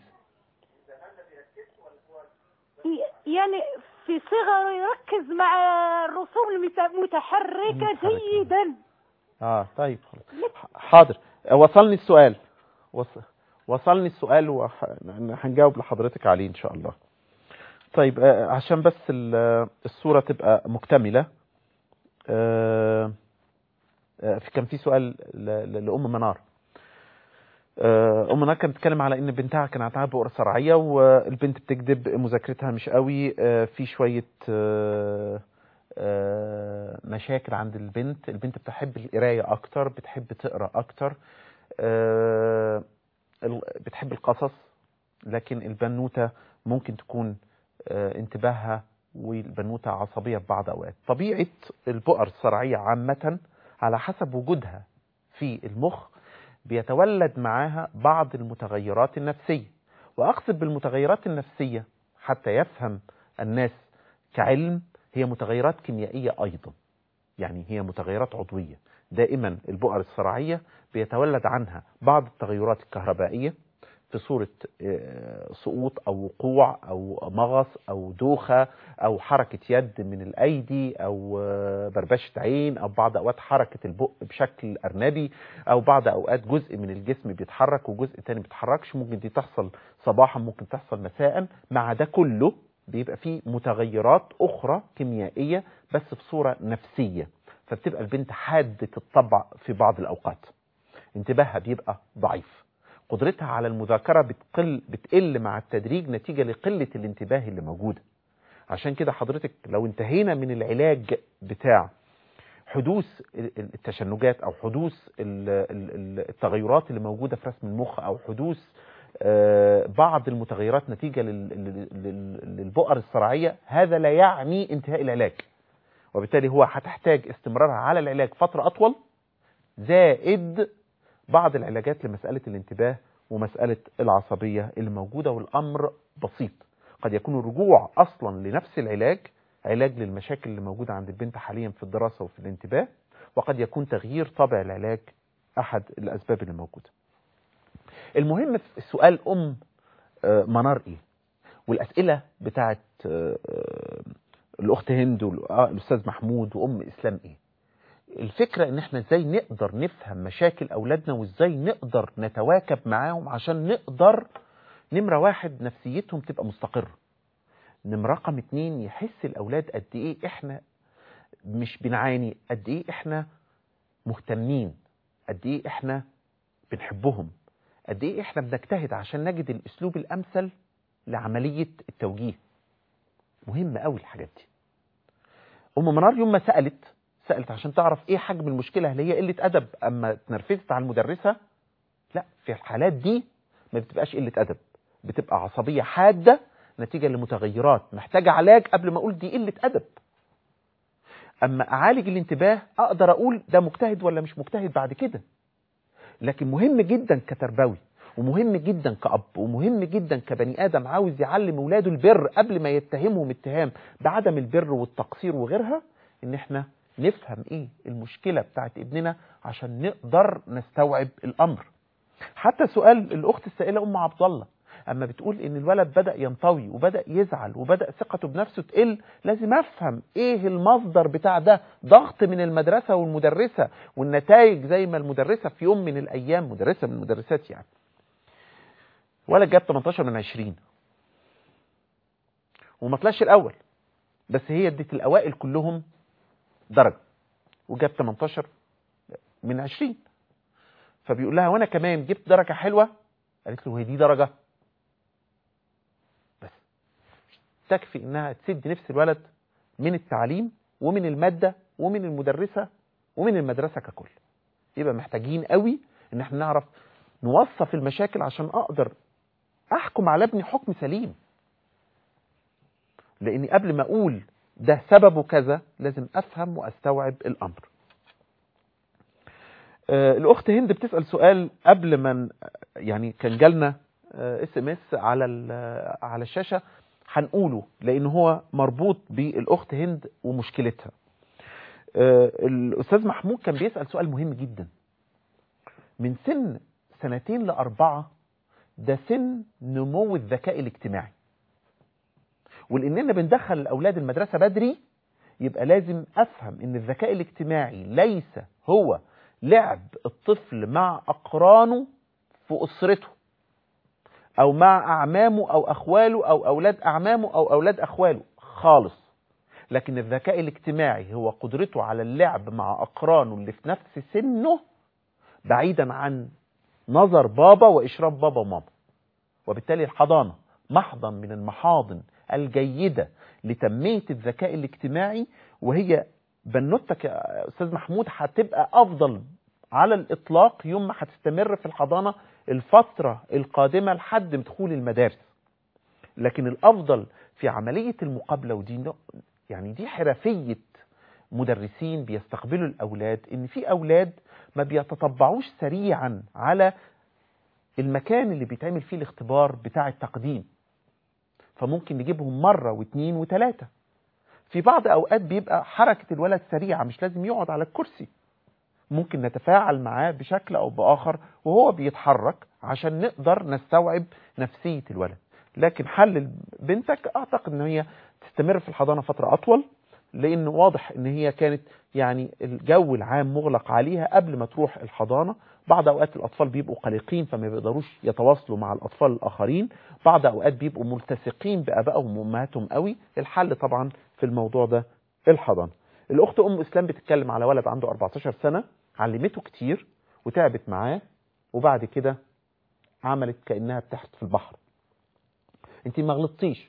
يعني في صغره يركز مع الرسوم المتحركة جيدا. اه طيب حاضر. وصلني السؤال وص... وصلني السؤال وهنجاوب لحضرتك عليه ان شاء الله. طيب آه عشان بس الصورة تبقى مكتملة، آه آه كان في سؤال لأم منار. أم منار كانت بتتكلم على إن بنتها كان عندها بؤرة صرعية والبنت بتكذب، مذاكرتها مش قوي، في شوية مشاكل عند البنت. البنت بتحب القراية أكتر، بتحب تقرأ أكتر، بتحب القصص، لكن البنوتة ممكن تكون انتباهها والبنوتة عصبية في بعض أوقات. طبيعة البؤر الصرعية عامة على حسب وجودها في المخ بيتولد معاها بعض المتغيرات النفسية. وأقصد بالمتغيرات النفسية حتى يفهم الناس كعلم، هي متغيرات كيميائية أيضا، يعني هي متغيرات عضوية. دائما البؤر الصرعية بيتولد عنها بعض التغيرات الكهربائية في صورة سقوط أو وقوع أو مغص أو دوخة أو حركة يد من الأيدي أو بربشة عين أو بعض أوقات حركة البق بشكل أرنبي أو بعض أوقات جزء من الجسم بيتحرك وجزء تاني بيتحركش. ممكن دي تحصل صباحا، ممكن تحصل مساء. مع ده كله بيبقى فيه متغيرات أخرى كيميائية بس في صورة نفسية، فبتبقى البنت حادة الطبع في بعض الأوقات، انتباهها بيبقى ضعيف، قدرتها على المذاكرة بتقل بتقل مع التدريج نتيجة لقلة الانتباه اللي موجودة. عشان كده حضرتك لو انتهينا من العلاج بتاع حدوث التشنجات أو حدوث التغيرات اللي موجودة في رسم المخ أو حدوث بعض المتغيرات نتيجة للبؤر الصرعية، هذا لا يعني انتهاء العلاج، وبالتالي هو هتحتاج استمرارها على العلاج فترة أطول، زائد بعض العلاجات لمسألة الانتباه ومسألة العصبية اللي موجودة. والأمر بسيط، قد يكون الرجوع أصلا لنفس العلاج علاج للمشاكل اللي موجودة عند البنت حاليا في الدراسة وفي الانتباه، وقد يكون تغيير طبع العلاج أحد الأسباب اللي موجودة. المهم في السؤال أم منار إيه، والأسئلة بتاعت الأخت هند والأستاذ محمود وأم إسلام إيه. الفكرة ان احنا ازاي نقدر نفهم مشاكل اولادنا وازاي نقدر نتواكب معاهم عشان نقدر نمرة واحد نفسيتهم تبقى مستقرة، نمرة رقم اتنين يحس الاولاد قد ايه احنا مش بنعاني، قد ايه احنا مهتمين، قد ايه احنا بنحبهم، قد ايه احنا بنجتهد عشان نجد الاسلوب الامثل لعملية التوجيه. مهم قوي الحاجات دي. ام منار يوم ما سألت سألت عشان تعرف ايه حجم المشكلة، هل هي قلة أدب أما اتنرفزت على المدرسة؟ لا، في الحالات دي ما بتبقاش قلة أدب، بتبقى عصبية حادة نتيجة لمتغيرات محتاجة علاج قبل ما أقول دي قلة أدب. أما أعالج الانتباه أقدر أقول ده مجتهد ولا مش مجتهد بعد كده. لكن مهم جدا كتربوي ومهم جدا كأب ومهم جدا كبني آدم عاوز يعلم أولاده البر قبل ما يتهمهم اتهام بعدم البر والتقصير وغيرها، إن احنا نفهم ايه المشكلة بتاعت ابننا عشان نقدر نستوعب الامر. حتى سؤال الاخت السائلة ام عبد الله، اما بتقول ان الولد بدأ ينطوي وبدأ يزعل وبدأ ثقته بنفسه تقل، لازم افهم ايه المصدر بتاع ده. ضغط من المدرسة والمدرسة والنتائج، زي ما المدرسة في يوم من الايام، مدرسة من المدرسات يعني، ولد جاب تمنتاشر من عشرين وما طلعش الاول، بس هي ادت الاوائل كلهم درجة وجاب تمنتاشر من عشرين. فبيقول لها وانا كمان جبت درجة حلوة. قالت له هي دي درجة؟ بس تكفي انها تسد نفس الولد من التعليم ومن المادة ومن المدرسة ومن المدرسة ككل. يبقى محتاجين قوي ان احنا نعرف نوصف المشاكل عشان اقدر احكم على ابني حكم سليم، لاني قبل ما اقول ده سببه كذا لازم افهم واستوعب الامر. آه الاخت هند بتسأل سؤال قبل ما يعني كان جالنا اس ام اس على على الشاشة، هنقوله لان هو مربوط بالاخت هند ومشكلتها. آه الاستاذ محمود كان بيسأل سؤال مهم جدا. من سن سنتين لأربعة ده سن نمو الذكاء الاجتماعي، ولاننا بندخل الاولاد المدرسة بدري يبقى لازم افهم ان الذكاء الاجتماعي ليس هو لعب الطفل مع اقرانه في اسرته او مع اعمامه او اخواله او اولاد اعمامه او اولاد اخواله خالص، لكن الذكاء الاجتماعي هو قدرته على اللعب مع اقرانه اللي في نفس سنه بعيدا عن نظر بابا واشراف بابا وماما. وبالتالي الحضانة محضن من المحاضن الجيدة لتنمية الذكاء الاجتماعي، وهي بنوتك يا أستاذ محمود هتبقى أفضل على الإطلاق يوم ما هتستمر في الحضانة الفترة القادمة لحد دخول المدارس. لكن الأفضل في عملية المقابلة، ودي يعني دي حرفية مدرسين بيستقبلوا الأولاد، إن في أولاد ما بيتطبعوش سريعا على المكان اللي بيتعمل فيه الاختبار بتاع التقديم، فممكن نجيبهم مرة واثنين وثلاثة. في بعض أوقات بيبقى حركة الولد سريعة، مش لازم يقعد على الكرسي، ممكن نتفاعل معاه بشكل أو بآخر وهو بيتحرك عشان نقدر نستوعب نفسية الولد. لكن حل بنتك أعتقد أن هي تستمر في الحضانة فترة أطول، لأنه واضح أن هي كانت يعني الجو العام مغلق عليها قبل ما تروح الحضانة. بعض أوقات الأطفال بيبقوا قلقين فما بيقدروش يتواصلوا مع الأطفال الآخرين، بعض أوقات بيبقوا ملتصقين بآبائهم وأمهاتهم قوي. الحل طبعا في الموضوع ده الحضانة. الأخت أم إسلام بتتكلم على ولد عنده أربعتاشر سنة، علمته كتير وتعبت معاه وبعد كده عملت كأنها بتحت في البحر. انت ما غلطتيش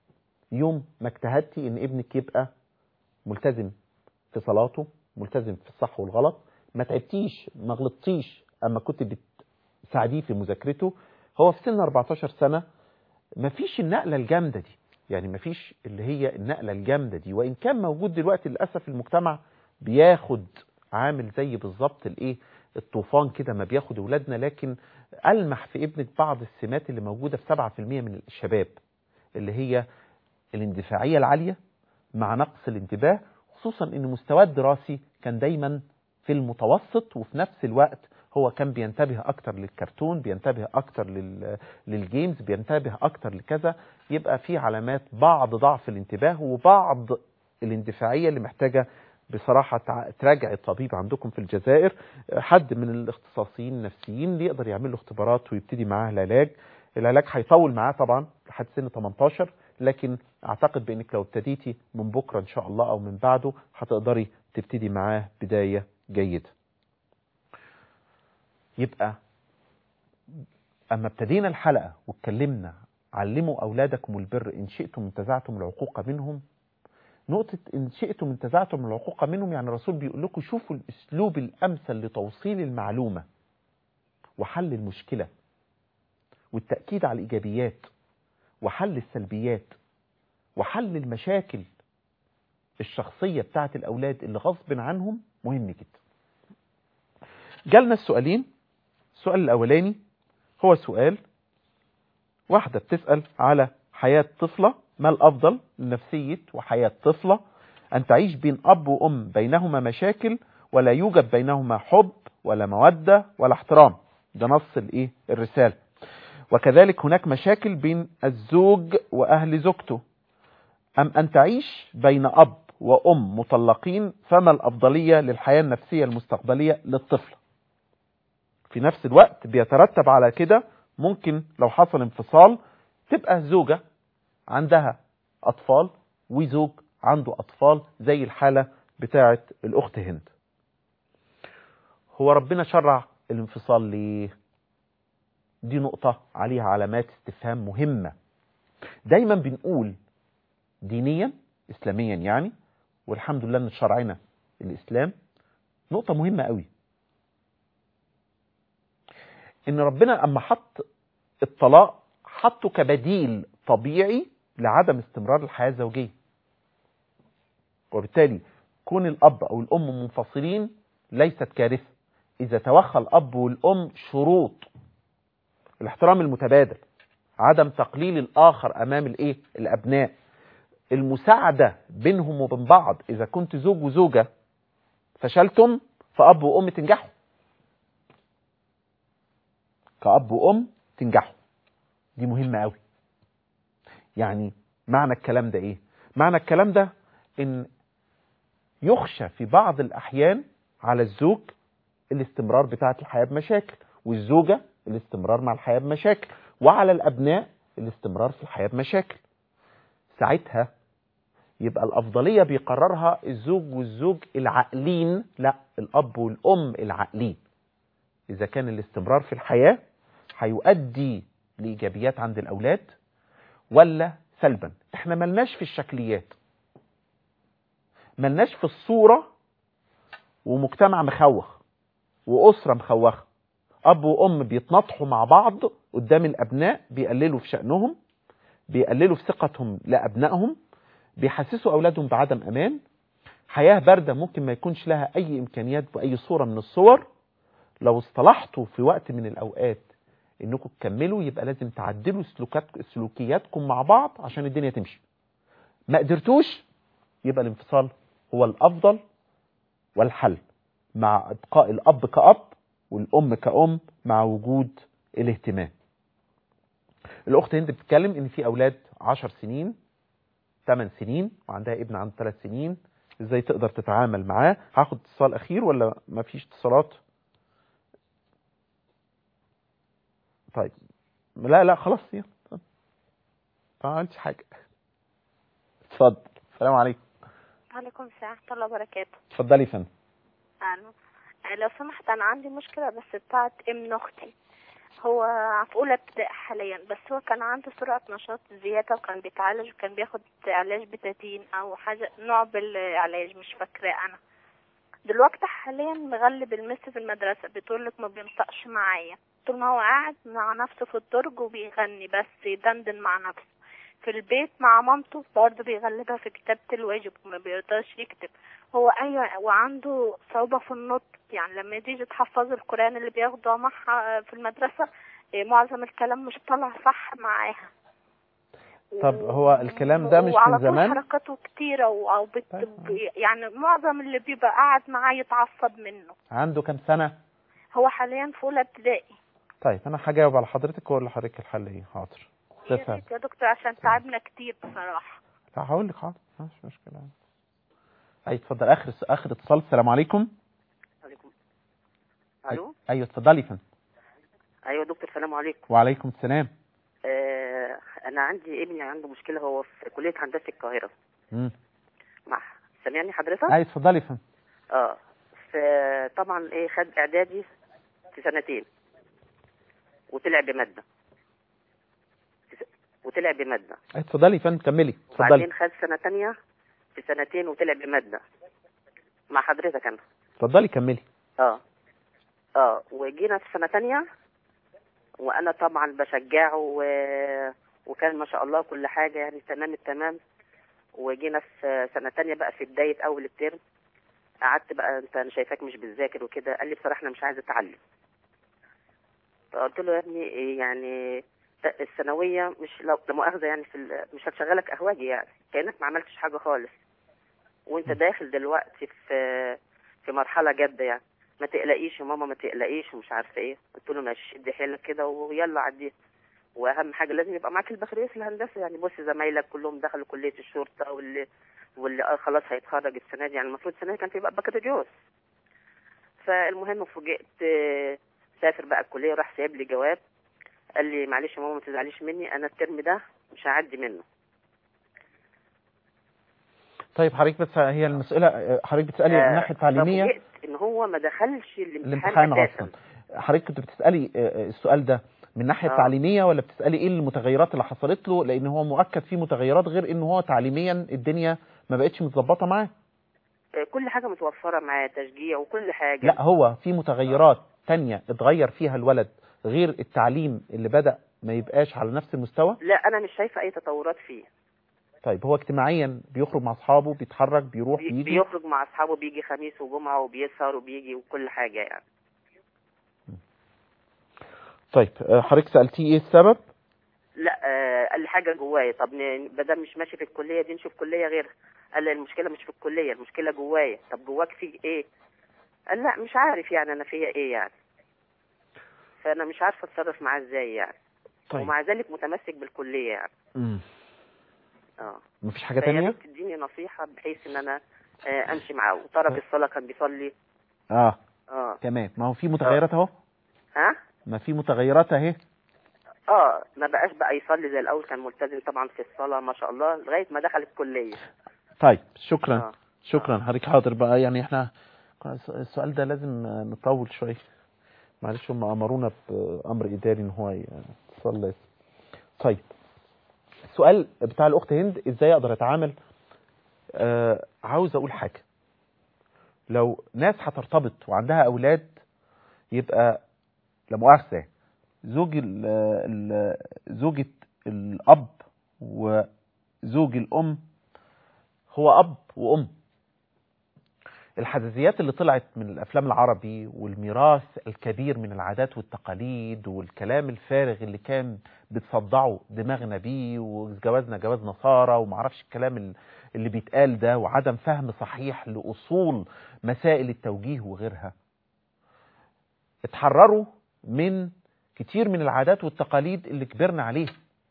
يوم ما اجتهدتي ان ابنك يبقى ملتزم في صلاته، ملتزم في الصح والغلط. ما تعبتيش، ما غلطتيش اما كنت بتساعديه في مذاكرته. هو في سن أربعتاشر سنة ما فيش النقلة الجامدة دي، يعني ما فيش اللي هي النقلة الجامدة دي، وإن كان موجود دلوقتي للأسف المجتمع بياخد عامل زي بالظبط الايه الطوفان كده ما بياخد اولادنا. لكن ألمح في ابنك بعض السمات اللي موجودة في سبعة في المية من الشباب، اللي هي الاندفاعية العالية مع نقص الانتباه، خصوصا ان مستواه الدراسي كان دايما في المتوسط، وفي نفس الوقت هو كان بينتبه اكتر للكرتون، بينتبه اكتر لل... للجيمز، بينتبه اكتر لكذا. يبقى في علامات بعض ضعف الانتباه وبعض الاندفاعية اللي محتاجة بصراحة تراجع الطبيب عندكم في الجزائر، حد من الاختصاصيين النفسيين اللي يقدر يعمل له اختبارات ويبتدي معاه العلاج. العلاج هيطول معاه طبعا لحد سن تمنتاشر، لكن اعتقد بانك لو ابتديتي من بكرة ان شاء الله او من بعده هتقدري تبتدي معاه بداية جيدة. يبقى اما ابتدينا الحلقة واتكلمنا علموا اولادكم البر ان شئتم انتزعتم العقوق منهم، نقطة إن شئتم انتزعتم العقوق منهم يعني الرسول بيقول لكم شوفوا الأسلوب الأمثل لتوصيل المعلومة وحل المشكلة والتأكيد على الإيجابيات وحل السلبيات وحل المشاكل الشخصية بتاعت الأولاد اللي غصب عنهم مهم جدا. جالنا السؤالين. السؤال الأولاني هو سؤال واحدة بتسأل على حياة طفلة، ما الأفضل لنفسية وحياة طفلة أن تعيش بين أب وأم بينهما مشاكل ولا يوجد بينهما حب ولا مودة ولا احترام؟ ده نص الإيه الرسالة. وكذلك هناك مشاكل بين الزوج وأهل زوجته. أم أن تعيش بين أب وأم مطلقين، فما الأفضلية للحياة النفسية المستقبلية للطفل؟ في نفس الوقت بيترتب على كده ممكن لو حصل انفصال تبقى زوجة عندها أطفال وزوج عنده أطفال، زي الحالة بتاعة الأخت هند. هو ربنا شرع الانفصال ليه؟ دي نقطة عليها علامات استفهام مهمة. دايما بنقول دينيا إسلاميا يعني، والحمد لله ان شرعنا الإسلام، نقطة مهمة قوي، ان ربنا اما حط الطلاق حطه كبديل طبيعي لعدم استمرار الحياة الزوجية. وبالتالي كون الأب أو الأم منفصلين ليست كارثة إذا توخى الأب والأم شروط الاحترام المتبادل، عدم تقليل الآخر أمام الإيه؟ الأبناء، المساعدة بينهم وبين بعض. إذا كنت زوج وزوجة فشلتم فأب وأم تنجحوا، كأب وأم تنجحوا. دي مهمة قوي. يعني معنى الكلام ده إيه؟ معنى الكلام ده إن يخشى في بعض الأحيان على الزوج الاستمرار بتاعة الحياة بمشاكل، والزوجة الاستمرار مع الحياة بمشاكل، وعلى الأبناء الاستمرار في الحياة بمشاكل. ساعتها يبقى الأفضلية بيقررها الزوج والزوج العاقلين، لا الأب والأم العاقلين. إذا كان الاستمرار في الحياة هيؤدي لإيجابيات عند الأولاد ولا سلبا. احنا ملناش في الشكليات، ملناش في الصورة، ومجتمع مخوخ وأسرة مخوخة، أب وأم بيتنطحوا مع بعض قدام الأبناء، بيقللوا في شأنهم، بيقللوا في ثقتهم لأبنائهم، بيحسسوا أولادهم بعدم أمان. حياة باردة ممكن ما يكونش لها أي إمكانيات بأي صورة من الصور. لو اصطلحتوا في وقت من الأوقات إنكم تكملوا، يبقى لازم تعدلوا سلوكات سلوكياتكم مع بعض عشان الدنيا تمشي. ما قدرتوش يبقى الانفصال هو الأفضل والحل، مع إبقاء الأب كأب والأم كأم مع وجود الاهتمام. الأخت هند بتتكلم إن في أولاد عشر سنين ثمان سنين وعندها ابن عنده ثلاث سنين، إزاي تقدر تتعامل معاه؟ هاخد اتصال أخير ولا ما فيش اتصالات؟ طيب لا لا خلاص يلا ما عملتش حاجة. اتفضل. السلام عليكم. وعليكم السلام ورحمة الله وبركاته. اتفضلي يا فندم. أهلا. لو سمحت أنا عندي مشكلة بس بتاعت ابن أختي، هو في أولى ابتدائي حاليا، بس هو كان عنده سرعة نشاط زيادة وكان بيتعالج وكان بياخد علاج بتادين أو حاجة نوع بالعلاج مش فاكراه أنا. دلوقتي حاليا مغلب المس في المدرسة، بتقولك ما بينطقش معايا طول ما هو قاعد مع نفسه في الدرج وبيغني بس يدندن مع نفسه. في البيت مع مامته برضه بيغلبها في كتابة الواجب وما بيرضاش يكتب. هو أيوة وعنده صعوبة في النطق، يعني لما تيجي تحفظ القرآن اللي بياخده معها في المدرسة معظم الكلام مش طالع صح معاها. طب هو الكلام ده مش من زمان؟ وعلى طول حركاته كتيرة أو بت... يعني معظم اللي بيبقى قاعد معاه يتعصب منه. عنده كام سنة؟ هو حاليا في أولى ابتدائي. طيب أنا هجاوب على حضرتك وأقول لحضرتك الحل إيه. حاضر يا ريت يا دكتور عشان تعبنا كتير بصراحة. لا هقول لك حاضر مش مشكلة. أي اتفضل. آخر آخر اتصال. السلام عليكم. عليكم. ألو. أيوه اتفضلي يا فندم. أيوه دكتور السلام عليكم. وعليكم السلام. آه أنا عندي ابني عنده مشكلة، هو في كلية هندسة القاهرة. امم مع سامعني حضرتك؟ أيوه اتفضلي يا فندم. اه طبعا ايه خد اعدادي في سنتين وطلع بماده وطلع بماده اتفضلي يا فندم كملي. اتفضلي. وبعدين خد سنه ثانيه في سنتين وطلع بماده مع حضرتك انا. اتفضلي كملي. اه اه وجينا في سنه ثانيه وانا طبعا بشجعه و... وكان ما شاء الله كل حاجه يعني تمام التمام. وجينا في سنه ثانيه بقى في بدايه اول الترم، قعدت بقى انت انا شايفاك مش بتذاكر وكده. قال لي بصراحه انا مش عايز اتعلم. فقلت له يا ابني يعني الثانويه مش لو لا مؤاخذه يعني في ال... مش هتشغلك اهواجي، يعني كانك ما عملتش حاجه خالص وانت داخل دلوقتي في في مرحله جاده، يعني ما تقلقيش يا ماما ما تقلقيش ومش عارفه ايه. قلت له ماشي ادي حيلك كده ويلا عديها. واهم حاجه لازم يبقى معاك البكالوريوس الهندسه. يعني بص زمايلك كلهم دخلوا كليه الشرطه، واللي واللي آه خلاص هيتخرج السنه دي، يعني المفروض السنه دي كان في بقى بكالوريوس. فالمهم فوجئت آه، سافر بقى الكليه، راح سايب لي جواب قال لي معلش يا ماما ما تزعليش مني، انا الترم ده مش هعدي منه. طيب حضرتك بس هي المسألة حضرتك بتسألي من ناحية تعليمية؟ فوجئت ان هو ما دخلش الامتحان, الامتحان اساسا. اصلا. حضرتك كنت بتسألي السؤال ده من ناحية آه. تعليمية ولا بتسألي ايه المتغيرات اللي حصلت له؟ لان هو مؤكد فيه متغيرات، غير ان هو تعليميا الدنيا ما بقتش متظبطة معاه. كل حاجه متوفره معاه، تشجيع وكل حاجه. لا هو في متغيرات تانية اتغير فيها الولد غير التعليم اللي بدأ ما يبقاش على نفس المستوى؟ لا انا مش شايفه اي تطورات فيه. طيب هو اجتماعيا بيخرج مع اصحابه، بيتحرك، بيروح، بي بيجي؟ بيخرج مع اصحابه، بيجي خميس وجمعه وبيسهر وبيجي وكل حاجه يعني. طيب حضرتك سألتيه ايه السبب؟ لا آه قال لي حاجه جوايا. طب بدل مش ماشي في الكليه دي نشوف كليه غيرها. قال لي المشكله مش في الكليه، المشكله جوايا. طب جواك في ايه؟ قال لا مش عارف يعني انا فيها ايه يعني. فانا مش عارفه اتصرف معاه ازاي يعني. طيب. ومع ذلك متمسك بالكليه يعني. امم اه مفيش حاجه فيا تانية؟ ريت تديني نصيحه بحيث ان انا آه امشي معاه. وترك الصلاه كان بيصلي. اه اه تمام. ما هو في متغيرات اهو. ها ما في متغيرات اهي. اه ما بقاش بقى يصلي زي الاول، كان ملتزم طبعا في الصلاه ما شاء الله لغايه ما دخل الكليه. طيب شكرا. آه. شكرا حضرتك. حاضر بقى، يعني احنا السؤال ده لازم نطول شويه، معلش هم امرونا بامر اداري ان هو يصلي. طيب السؤال بتاع الاخت هند، ازاي اقدر اتعامل؟ آه عاوز اقول حاجه، لو ناس هترتبط وعندها اولاد يبقى لا مؤاخذه زوج ال ال زوجة الاب وزوج الام هو اب وام. الحزازيات اللي طلعت من الافلام العربي والميراث الكبير من العادات والتقاليد والكلام الفارغ اللي كان بتصدعوا دماغنا بيه، وجوازنا جواز نصارى ومعرفش الكلام اللي بيتقال ده، وعدم فهم صحيح لاصول مسائل التوجيه وغيرها، اتحرروا من كتير من العادات والتقاليد اللي كبرنا عليه.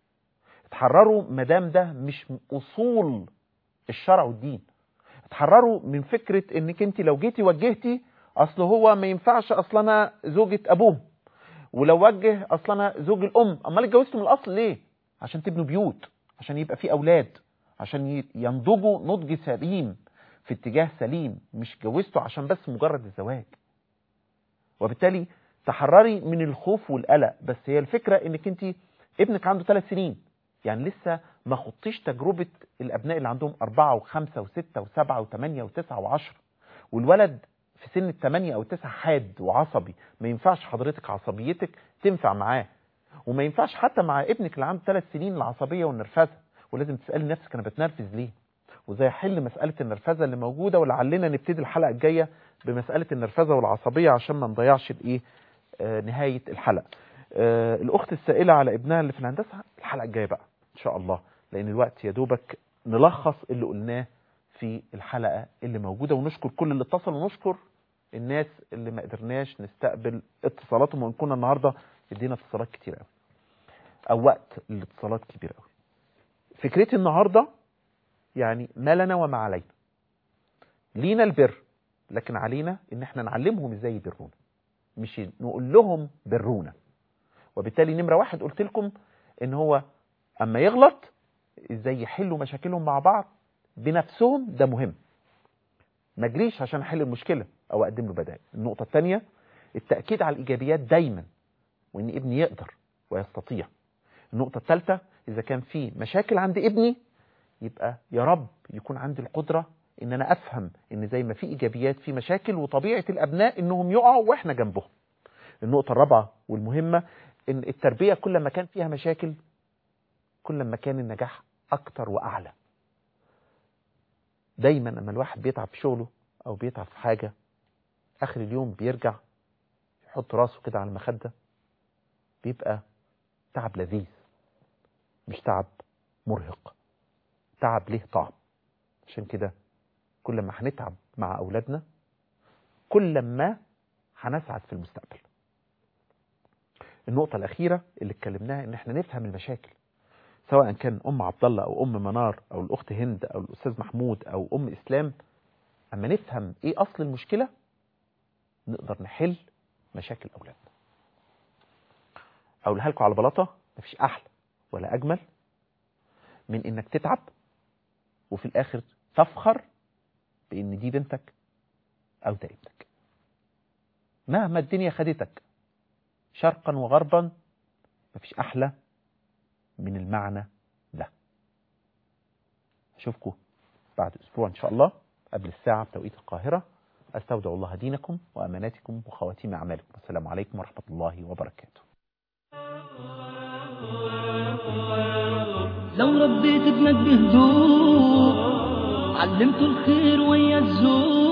اتحرروا مدام ده مش اصول الشرع والدين. اتحرروا من فكرة انك انت لو جيتي وجهتي اصل هو ما ينفعش، اصل انا زوجة ابوه، ولو وجه اصل انا زوج الام. امال اتجوزتوا من الاصل ليه؟ عشان تبنوا بيوت، عشان يبقى في اولاد، عشان ينضجوا نضج سليم في اتجاه سليم، مش اتجوزتوا عشان بس مجرد الزواج. وبالتالي تحرري من الخوف والقلق. بس هي الفكرة انك انت ابنك عنده ثلاث سنين، يعني لسه ما خضتيش تجربة الابناء اللي عندهم اربعة وخمسة وستة وسبعة وثمانية وتسعة وعشرة. والولد في سن الثمانية او التسعة حاد وعصبي، ما ينفعش حضرتك عصبيتك تنفع معاه، وما ينفعش حتى مع ابنك اللي عنده ثلاث سنين العصبية والنرفزة. ولازم تسألي نفسك انا بتنرفز ليه، وازاي احل مسألة النرفزة اللي موجودة. ولعلنا نبتدي الحلقة الجاية بمسألة النرفزة والعصبية عشان ما نضيعش الايه آه نهاية الحلقة. آه الاخت السائلة على ابنها اللي في الهندسة، الحلقة الجاية بقى ان شاء الله، لان الوقت يا دوبك نلخص اللي قلناه في الحلقة اللي موجودة. ونشكر كل اللي اتصل، ونشكر الناس اللي ما قدرناش نستقبل اتصالاتهم، وان كنا النهاردة ادينا اتصالات كتير قوي او وقت الاتصالات كبير قوي. فكرتي النهاردة يعني ما لنا وما علينا. لينا البر، لكن علينا ان احنا نعلمهم ازاي يبرونا، مش نقول لهم برونا. وبالتالي نمرة واحد قلت لكم ان هو اما يغلط ازاي يحلوا مشاكلهم مع بعض بنفسهم، ده مهم. ما اجريش عشان احل المشكلة او اقدم له بدائل. النقطة الثانية التأكيد على الايجابيات دايما، وان ابني يقدر ويستطيع. النقطة الثالثة اذا كان في مشاكل عند ابني يبقى يا رب يكون عندي القدرة ان انا افهم ان زي ما في ايجابيات في مشاكل، وطبيعة الابناء انهم يقعوا واحنا جنبهم. النقطة الرابعة والمهمة ان التربية كل ما كان فيها مشاكل كل ما كان النجاح اكتر واعلى. دايما لما الواحد بيتعب في شغله او بيتعب في حاجة، اخر اليوم بيرجع يحط راسه كده على المخدة، بيبقى تعب لذيذ، مش تعب مرهق، تعب ليه طعم. عشان كده كل ما هنتعب مع أولادنا كل ما هنسعد في المستقبل. النقطة الأخيرة اللي اتكلمناها إن احنا نفهم المشاكل، سواء كان أم عبد الله أو أم منار أو الأخت هند أو الأستاذ محمود أو أم إسلام. أما نفهم إيه أصل المشكلة نقدر نحل مشاكل أولادنا. أقولها لكم على بلاطة، مفيش أحلى ولا أجمل من إنك تتعب وفي الآخر تفخر بإن دي بنتك أو ده ابنك. مهما الدنيا خدتك شرقا وغربا مفيش أحلى من المعنى ده. أشوفكم بعد أسبوع إن شاء الله قبل الساعة بتوقيت القاهرة. أستودع الله دينكم وأماناتكم وخواتيم أعمالكم. السلام عليكم ورحمة الله وبركاته. لو ربيت ابنك بهدوء علمته الخير ويا الذوق